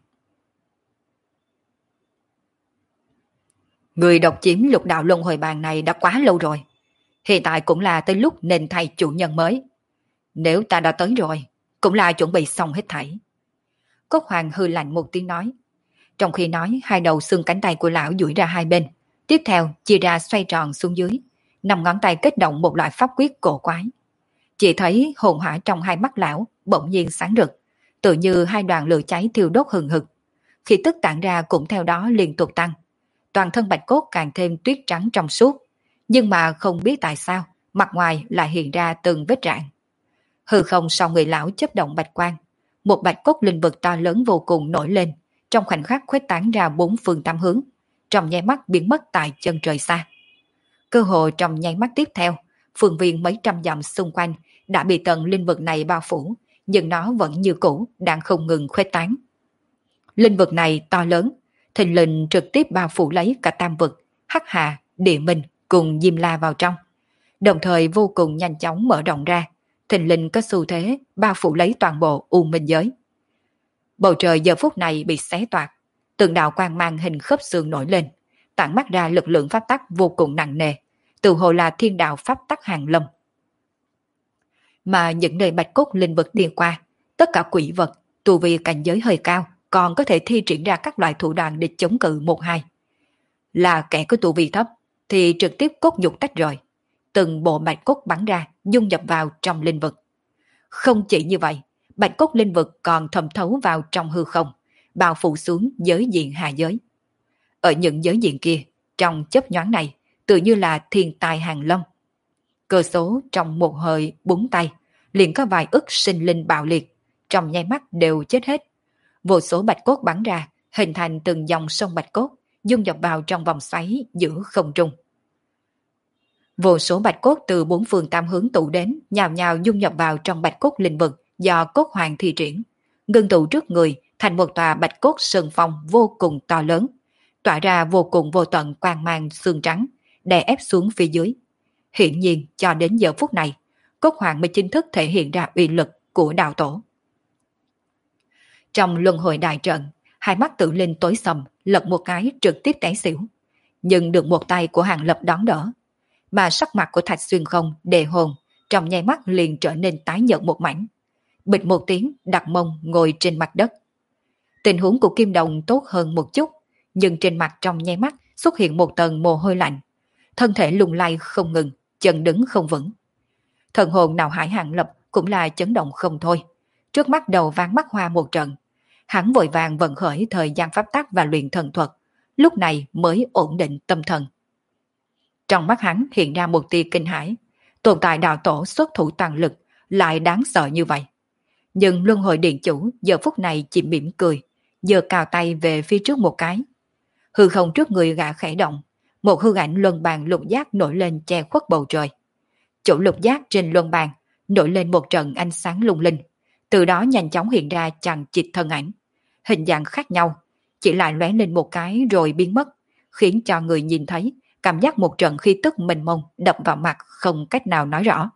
Người độc chiếm lục đạo luân hồi bàn này đã quá lâu rồi. Hiện tại cũng là tới lúc nên thay chủ nhân mới. Nếu ta đã tới rồi, cũng là chuẩn bị xong hết thảy. Cốt Hoàng hư lạnh một tiếng nói. Trong khi nói, hai đầu xương cánh tay của lão duỗi ra hai bên. Tiếp theo, chia ra xoay tròn xuống dưới. 5 ngón tay kết động một loại pháp quyết cổ quái. Chỉ thấy hồn hỏa trong hai mắt lão bỗng nhiên sáng rực, tự như hai đoàn lửa cháy thiêu đốt hừng hực. Khí tức tản ra cũng theo đó liên tục tăng. Toàn thân bạch cốt càng thêm tuyết trắng trong suốt. Nhưng mà không biết tại sao, mặt ngoài lại hiện ra từng vết rạn. Hư không sau người lão chớp động bạch quang. Một bạch cốt linh vực to lớn vô cùng nổi lên, trong khoảnh khắc khuếch tán ra 4 phương tám hướng, trong nháy mắt biến mất tại chân trời xa. Cơ hồ trong nháy mắt tiếp theo, phương viên mấy trăm dặm xung quanh đã bị tầng linh vực này bao phủ, nhưng nó vẫn như cũ, đang không ngừng khuếch tán. Linh vực này to lớn, thình lình trực tiếp bao phủ lấy cả tam vực, Hắc Hà, Địa Minh cùng Diêm La vào trong, đồng thời vô cùng nhanh chóng mở rộng ra, thình lình có xu thế bao phủ lấy toàn bộ U Minh giới. Bầu trời giờ phút này bị xé toạc, từng đạo quang mang hình khớp xương nổi lên, tản mắt ra lực lượng pháp tắc vô cùng nặng nề, tự hồ là thiên đạo pháp tắc hàng lâm. Mà những nơi bạch cốt linh vực đi qua, tất cả quỷ vật, tu vi cảnh giới hơi cao, còn có thể thi triển ra các loại thủ đoạn để chống cự 1-2. Là kẻ có tu vi thấp, thì trực tiếp cốt nhục tách rời. Từng bộ bạch cốt bắn ra, dung nhập vào trong linh vực. Không chỉ như vậy, bạch cốt linh vực còn thẩm thấu vào trong hư không, bao phủ xuống giới diện hạ giới. Ở những giới diện kia, trong chớp nhoáng này, tự như là thiên tài hàng lâm. Cơ số trong một hơi búng tay, liền có vài ức sinh linh bạo liệt, trong nháy mắt đều chết hết. Vô số bạch cốt bắn ra, hình thành từng dòng sông bạch cốt, dung nhập vào trong vòng xoáy giữa không trung. Vô số bạch cốt từ 4 phương tám hướng tụ đến, nhào nhào dung nhập vào trong bạch cốt linh vực do Cốt Hoàng thi triển, ngưng tụ trước người thành một tòa bạch cốt sơn phong vô cùng to lớn, tỏa ra vô cùng vô tận quang mang xương trắng, đè ép xuống phía dưới. Hiển nhiên cho đến giờ phút này, Cốt Hoàng mới chính thức thể hiện ra uy lực của đạo tổ. Trong luân hồi đại trận, hai mắt Tử Linh tối sầm, lật một cái trực tiếp té xỉu, nhưng được một tay của Hàng Lập đón đỡ. Mà sắc mặt của Thạch Xuyên Không đề hồn, trong nháy mắt liền trở nên tái nhợt một mảnh. Bịch một tiếng đặt mông ngồi trên mặt đất. Tình huống của Kim Đồng tốt hơn một chút, nhưng trên mặt trong nháy mắt xuất hiện một tầng mồ hôi lạnh. Thân thể lung lay không ngừng, chân đứng không vững. Thần hồn nào hải Hàng Lập cũng là chấn động không thôi. Trước mắt đầu ván mắt hoa một trận. Hắn vội vàng vận khởi thời gian pháp tắc và luyện thần thuật, lúc này mới ổn định tâm thần. Trong mắt hắn hiện ra một tia kinh hãi, tồn tại đạo tổ xuất thủ toàn lực lại đáng sợ như vậy. Nhưng luân hồi điện chủ giờ phút này chỉ mỉm cười, giơ cao tay về phía trước một cái. Hư không trước người gã khẽ động, một hư ảnh luân bàn lục giác nổi lên che khuất bầu trời. Chỗ lục giác trên luân bàn nổi lên một trận ánh sáng lung linh, từ đó nhanh chóng hiện ra chằng chịt thân ảnh, hình dạng khác nhau, chỉ lại lóe lên một cái rồi biến mất, khiến cho người nhìn thấy cảm giác một trận khí tức mênh mông đập vào mặt không cách nào nói rõ.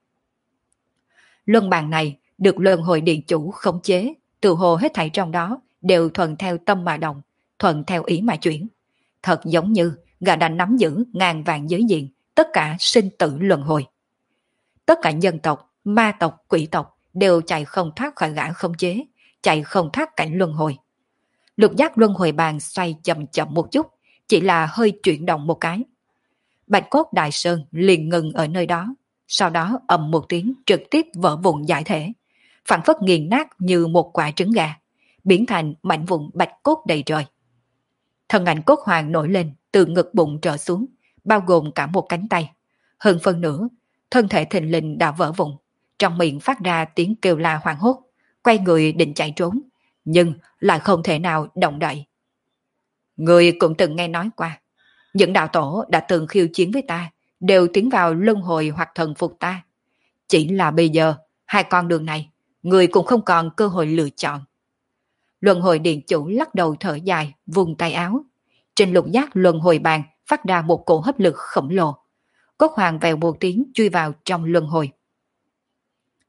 Luân bàn này được luân hồi điện chủ khống chế, tự hồ hết thảy trong đó đều thuận theo tâm mà động, thuận theo ý mà chuyển. Thật giống như gã đã nắm giữ ngàn vạn giới diện, tất cả sinh tử luân hồi. Tất cả nhân tộc, ma tộc, quỷ tộc đều chạy không thoát khỏi gã khống chế, chạy không thoát cảnh luân hồi. Lục giác luân hồi bàn xoay chậm chậm một chút, chỉ là hơi chuyển động một cái. Bạch cốt đại sơn liền ngừng ở nơi đó, sau đó ầm một tiếng trực tiếp vỡ vụn giải thể, phản phất nghiền nát như một quả trứng gà, biến thành mảnh vụn bạch cốt đầy trời. Thân ảnh Cốt Hoàng nổi lên từ ngực bụng trở xuống, bao gồm cả một cánh tay. Hơn phân nửa, thân thể thình lình đã vỡ vụn, trong miệng phát ra tiếng kêu la hoảng hốt, quay người định chạy trốn, nhưng lại không thể nào động đậy. Người cũng từng nghe nói qua, những đạo tổ đã từng khiêu chiến với ta, đều tiến vào luân hồi hoặc thần phục ta. Chỉ là bây giờ, hai con đường này, người cũng không còn cơ hội lựa chọn. Luân hồi điện chủ lắc đầu thở dài, vùng tay áo. Trên lục giác luân hồi bàn phát ra một cổ hấp lực khổng lồ. Cốt Hoàng vèo một tiếng chui vào trong luân hồi.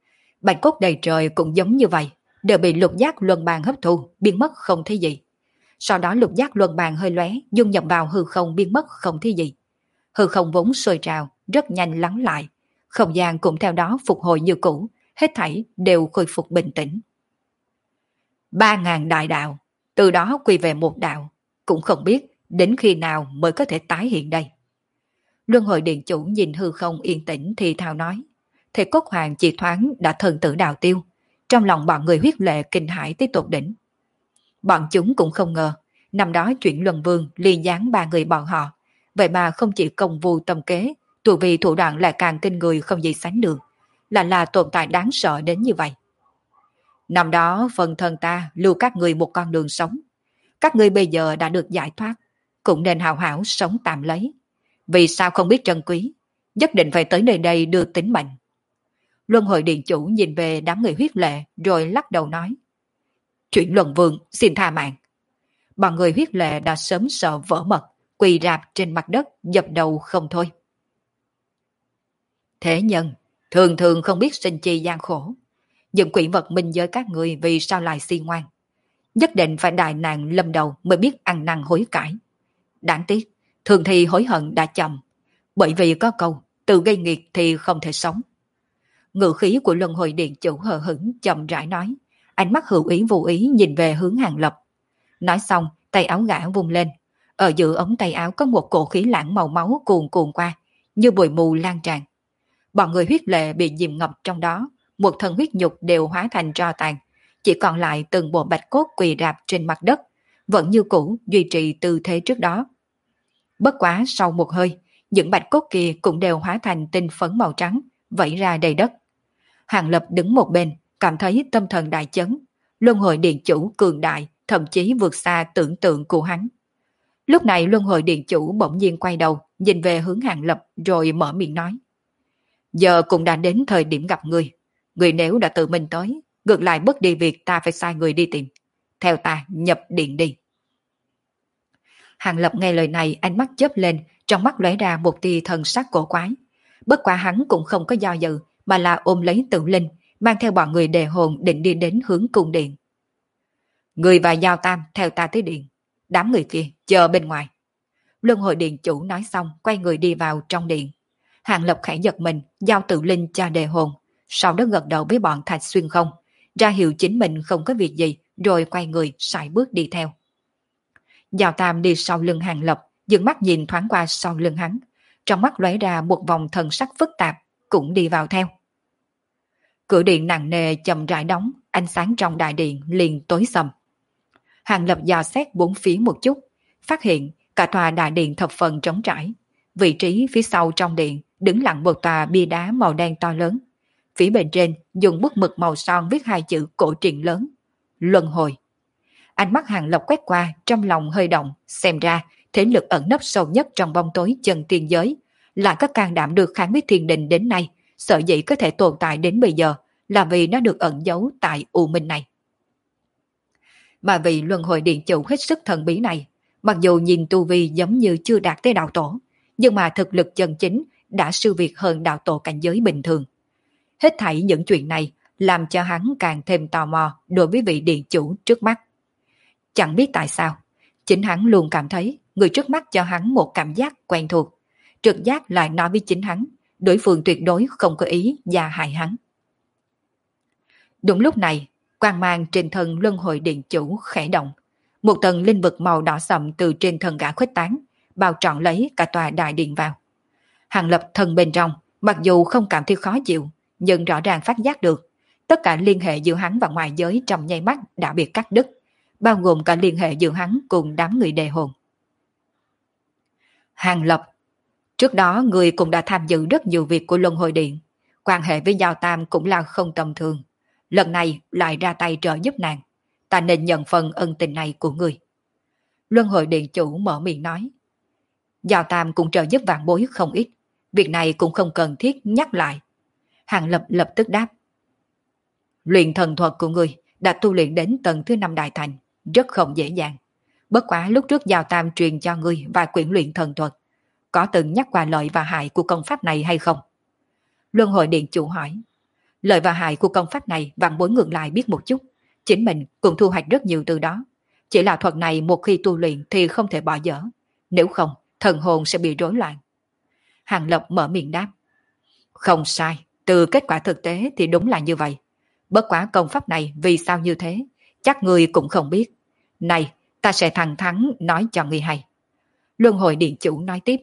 Bạch cốt đầy trời cũng giống như vậy, đều bị lục giác luân bàn hấp thu, biến mất không thấy gì. Sau đó lục giác luân bàn hơi lóe, dung nhập vào hư không biến mất không thấy gì. Hư không vốn sôi trào, rất nhanh lắng lại. Không gian cũng theo đó phục hồi như cũ, hết thảy đều khôi phục bình tĩnh. 3.000 đại đạo, từ đó quy về một đạo, cũng không biết đến khi nào mới có thể tái hiện đây. Luân hồi điện chủ nhìn hư không yên tĩnh thì thào nói. Thể cốt hoàng chỉ thoáng đã thần tử đào tiêu. Trong lòng bọn người huyết lệ kinh hãi tới tột đỉnh. Bọn chúng cũng không ngờ, năm đó chuyện Luân Vương liên gián ba người bọn họ. Vậy mà không chỉ công vu tâm kế, tù vì thủ đoạn lại càng kinh người không gì sánh được. Là tồn tại đáng sợ đến như vậy. Năm đó phần thân ta lưu các người một con đường sống. Các ngươi bây giờ đã được giải thoát, cũng nên hào hảo sống tạm lấy. Vì sao không biết trân quý, nhất định phải tới nơi đây đưa tính mệnh. Luân hồi điện chủ nhìn về đám người huyết lệ rồi lắc đầu nói. Chuyện Luân Vương xin tha mạng. Bọn người huyết lệ đã sớm sợ vỡ mật, quỳ rạp trên mặt đất dập đầu không thôi. Thế nhân thường thường không biết sinh chi gian khổ. Những quỷ vật minh giới các người vì sao lại si ngoan. Nhất định phải đại nạn lâm đầu mới biết ăn năn hối cải. Đáng tiếc, thường thì hối hận đã chậm. Bởi vì có câu, tự gây nghiệt thì không thể sống. Ngự khí của luân hồi điện chủ hờ hững chậm rãi nói, ánh mắt hữu ý vô ý nhìn về hướng Hàng Lập. Nói xong, tay áo gã vung lên. Ở giữa ống tay áo có một cổ khí lãng màu máu cuồn cuộn qua, như bụi mù lan tràn. Bọn người huyết lệ bị dìm ngập trong đó, một thân huyết nhục đều hóa thành tro tàn, chỉ còn lại từng bộ bạch cốt quỳ rạp trên mặt đất, vẫn như cũ duy trì tư thế trước đó. Bất quá sau một hơi, những bạch cốt kia cũng đều hóa thành tinh phấn màu trắng, vẩy ra đầy đất. Hàng Lập đứng một bên, cảm thấy tâm thần đại chấn, luân hồi điện chủ cường đại, thậm chí vượt xa tưởng tượng của hắn. Lúc này luân hồi điện chủ bỗng nhiên quay đầu, nhìn về hướng Hàng Lập rồi mở miệng nói. Giờ cũng đã đến thời điểm gặp người. Người nếu đã tự mình tới, ngược lại bất đi việc ta phải sai người đi tìm. Theo ta nhập điện đi. Hàng Lập nghe lời này ánh mắt chớp lên, trong mắt lóe ra một tia thần sắc cổ quái. Bất quá hắn cũng không có do dự, mà là ôm lấy Tự Linh, mang theo bọn người đề hồn định đi đến hướng cung điện. Người và Giao Tam theo ta tới điện. Đám người kia chờ bên ngoài. Luân hồi điện chủ nói xong quay người đi vào trong điện. Hàng Lập khẽ giật mình, giao Tự Linh cho đề hồn, sau đó gật đầu với bọn Thạch Xuyên không, ra hiệu chính mình không có việc gì, rồi quay người sải bước đi theo. Giao Tam đi sau lưng Hàng Lập, dừng mắt nhìn thoáng qua sau lưng hắn, trong mắt lóe ra một vòng thần sắc phức tạp, cũng đi vào theo. Cửa điện nặng nề chậm rãi đóng, ánh sáng trong đại điện liền tối sầm. Hàng Lập dò xét bốn phía một chút, phát hiện cả tòa đại điện thập phần trống trải. Vị trí phía sau trong điện đứng lặng một tòa bia đá màu đen to lớn. Phía bên trên dùng bút mực màu son viết hai chữ cổ truyện lớn: Luân Hồi. Ánh mắt Hàng Lập quét qua, trong lòng hơi động, xem ra thế lực ẩn nấp sâu nhất trong bóng tối chân tiên giới, lại có can đảm được kháng với thiên đình đến nay, sở dĩ có thể tồn tại đến bây giờ là vì nó được ẩn giấu tại U Minh này. Mà vì Luân Hồi điện chủ hết sức thần bí này, mặc dù nhìn tu vi giống như chưa đạt tới đạo tổ, nhưng mà thực lực chân chính đã siêu việt hơn đạo tổ cảnh giới bình thường. Hết thảy những chuyện này làm cho hắn càng thêm tò mò đối với vị điện chủ trước mắt. Chẳng biết tại sao, chính hắn luôn cảm thấy người trước mắt cho hắn một cảm giác quen thuộc. Trực giác lại nói với chính hắn, đối phương tuyệt đối không có ý gia hại hắn. Đúng lúc này, quang mang trên thân Luân Hồi điện chủ khẽ động. Một tầng linh vực màu đỏ sậm từ trên thân gã khuếch tán, bao trọn lấy cả tòa đại điện vào. Hàng Lập thân bên trong, mặc dù không cảm thấy khó chịu, nhưng rõ ràng phát giác được, tất cả liên hệ giữa hắn và ngoại giới trong nháy mắt đã bị cắt đứt, bao gồm cả liên hệ giữa hắn cùng đám người đề hồn. Hàng Lập, trước đó người cũng đã tham dự rất nhiều việc của Luân Hồi Điện, quan hệ với Giao Tam cũng là không tầm thường. Lần này lại ra tay trợ giúp nàng, ta nên nhận phần ân tình này của người. Luân Hồi Điện chủ mở miệng nói. Giao Tam cũng trợ giúp vạn bối không ít, việc này cũng không cần thiết nhắc lại. Hàng Lập lập tức đáp. Luyện thần thuật của người đã tu luyện đến tầng thứ 5 đại thành, rất không dễ dàng. Bất quá lúc trước Giao Tam truyền cho ngươi vài quyển luyện thần thuật, có từng nhắc qua lợi và hại của công pháp này hay không? Luân Hồi Điện chủ hỏi. Lợi và hại của công pháp này vạn bối ngược lại biết một chút, chính mình cũng thu hoạch rất nhiều từ đó. Chỉ là thuật này một khi tu luyện thì không thể bỏ dở, nếu không thần hồn sẽ bị rối loạn. Hàng Lập mở miệng đáp. Không sai, từ kết quả thực tế thì đúng là như vậy. Bất quá công pháp này vì sao như thế, chắc người cũng không biết. Này, ta sẽ thẳng thắn nói cho người hay. Luân hồi điện chủ nói tiếp.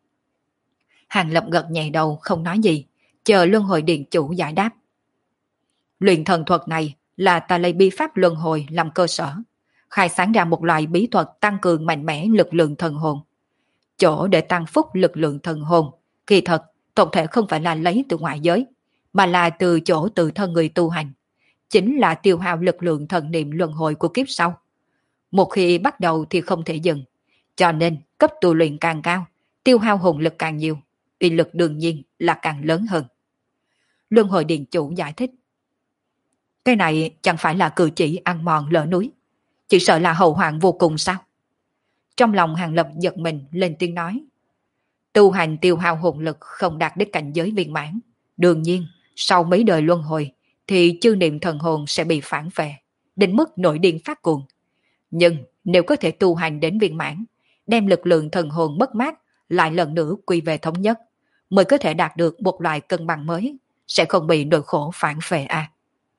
Hàng Lập gật nhẹ đầu không nói gì, chờ luân hồi điện chủ giải đáp. Luyện thần thuật này là ta lấy bí pháp luân hồi làm cơ sở, khai sáng ra một loại bí thuật tăng cường mạnh mẽ lực lượng thần hồn. Chỗ để tăng phúc lực lượng thần hồn, kỳ thật tổng thể không phải là lấy từ ngoại giới, mà là từ chỗ tự thân người tu hành, chính là tiêu hao lực lượng thần niệm luân hồi của kiếp sau. Một khi bắt đầu thì không thể dừng, cho nên cấp tu luyện càng cao, tiêu hao hồn lực càng nhiều, uy lực đương nhiên là càng lớn hơn. Luân hồi điện chủ giải thích. Cái này chẳng phải là cử chỉ ăn mòn lở núi, chỉ sợ là hậu hoạn vô cùng sao? Trong lòng Hàng Lập giật mình lên tiếng nói. Tu hành tiêu hao hồn lực không đạt đến cảnh giới viên mãn. Đương nhiên, sau mấy đời luân hồi, thì chư niệm thần hồn sẽ bị phản phệ, đến mức nổi điên phát cuồng. Nhưng nếu có thể tu hành đến viên mãn, đem lực lượng thần hồn mất mát lại lần nữa quy về thống nhất, mới có thể đạt được một loại cân bằng mới, sẽ không bị nỗi khổ phản phệ à.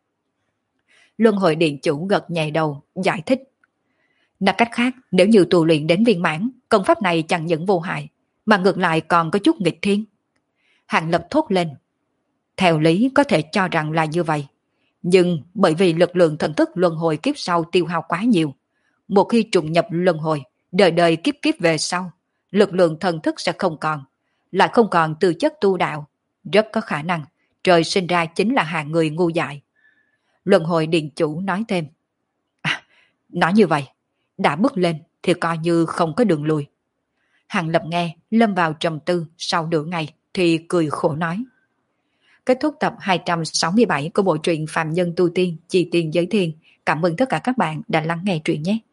Luân hồi điện chủ gật nhẹ đầu, giải thích. Nói cách khác, nếu như tu luyện đến viên mãn, công pháp này chẳng những vô hại, mà ngược lại còn có chút nghịch thiên. Hàng Lập thốt lên. Theo lý có thể cho rằng là như vậy. Nhưng bởi vì lực lượng thần thức luân hồi kiếp sau tiêu hao quá nhiều, một khi trùng nhập luân hồi, đời đời kiếp kiếp về sau, lực lượng thần thức sẽ không còn, lại không còn tư chất tu đạo. Rất có khả năng, trời sinh ra chính là hạng người ngu dại. Luân hồi điện chủ nói thêm. Nói như vậy, đã bước lên thì coi như không có đường lùi. Hàng Lập nghe, lâm vào trầm tư, sau nửa ngày thì cười khổ nói. Kết thúc tập 267 của bộ truyện Phàm Nhân Tu Tiên, Chi Tiên Giới Thiên. Cảm ơn tất cả các bạn đã lắng nghe truyện nhé.